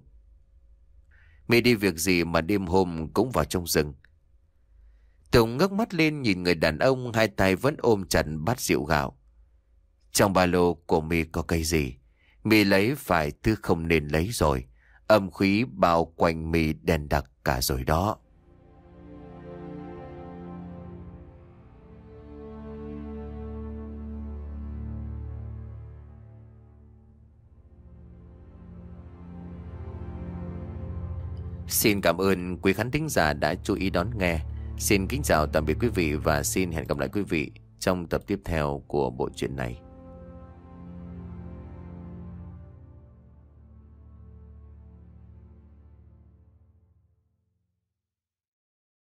Mày đi việc gì mà đêm hôm cũng vào trong rừng? Tùng ngước mắt lên nhìn người đàn ông, hai tay vẫn ôm chặt bát rượu gạo. Trong ba lô của mi có cái gì? Mi lấy phải thứ không nên lấy rồi. Âm khí bao quanh mi đen đặc cả rồi đó. Xin cảm ơn quý khán thính giả đã chú ý đón nghe. Xin kính chào tạm biệt quý vị và xin hẹn gặp lại quý vị trong tập tiếp theo của bộ truyện này.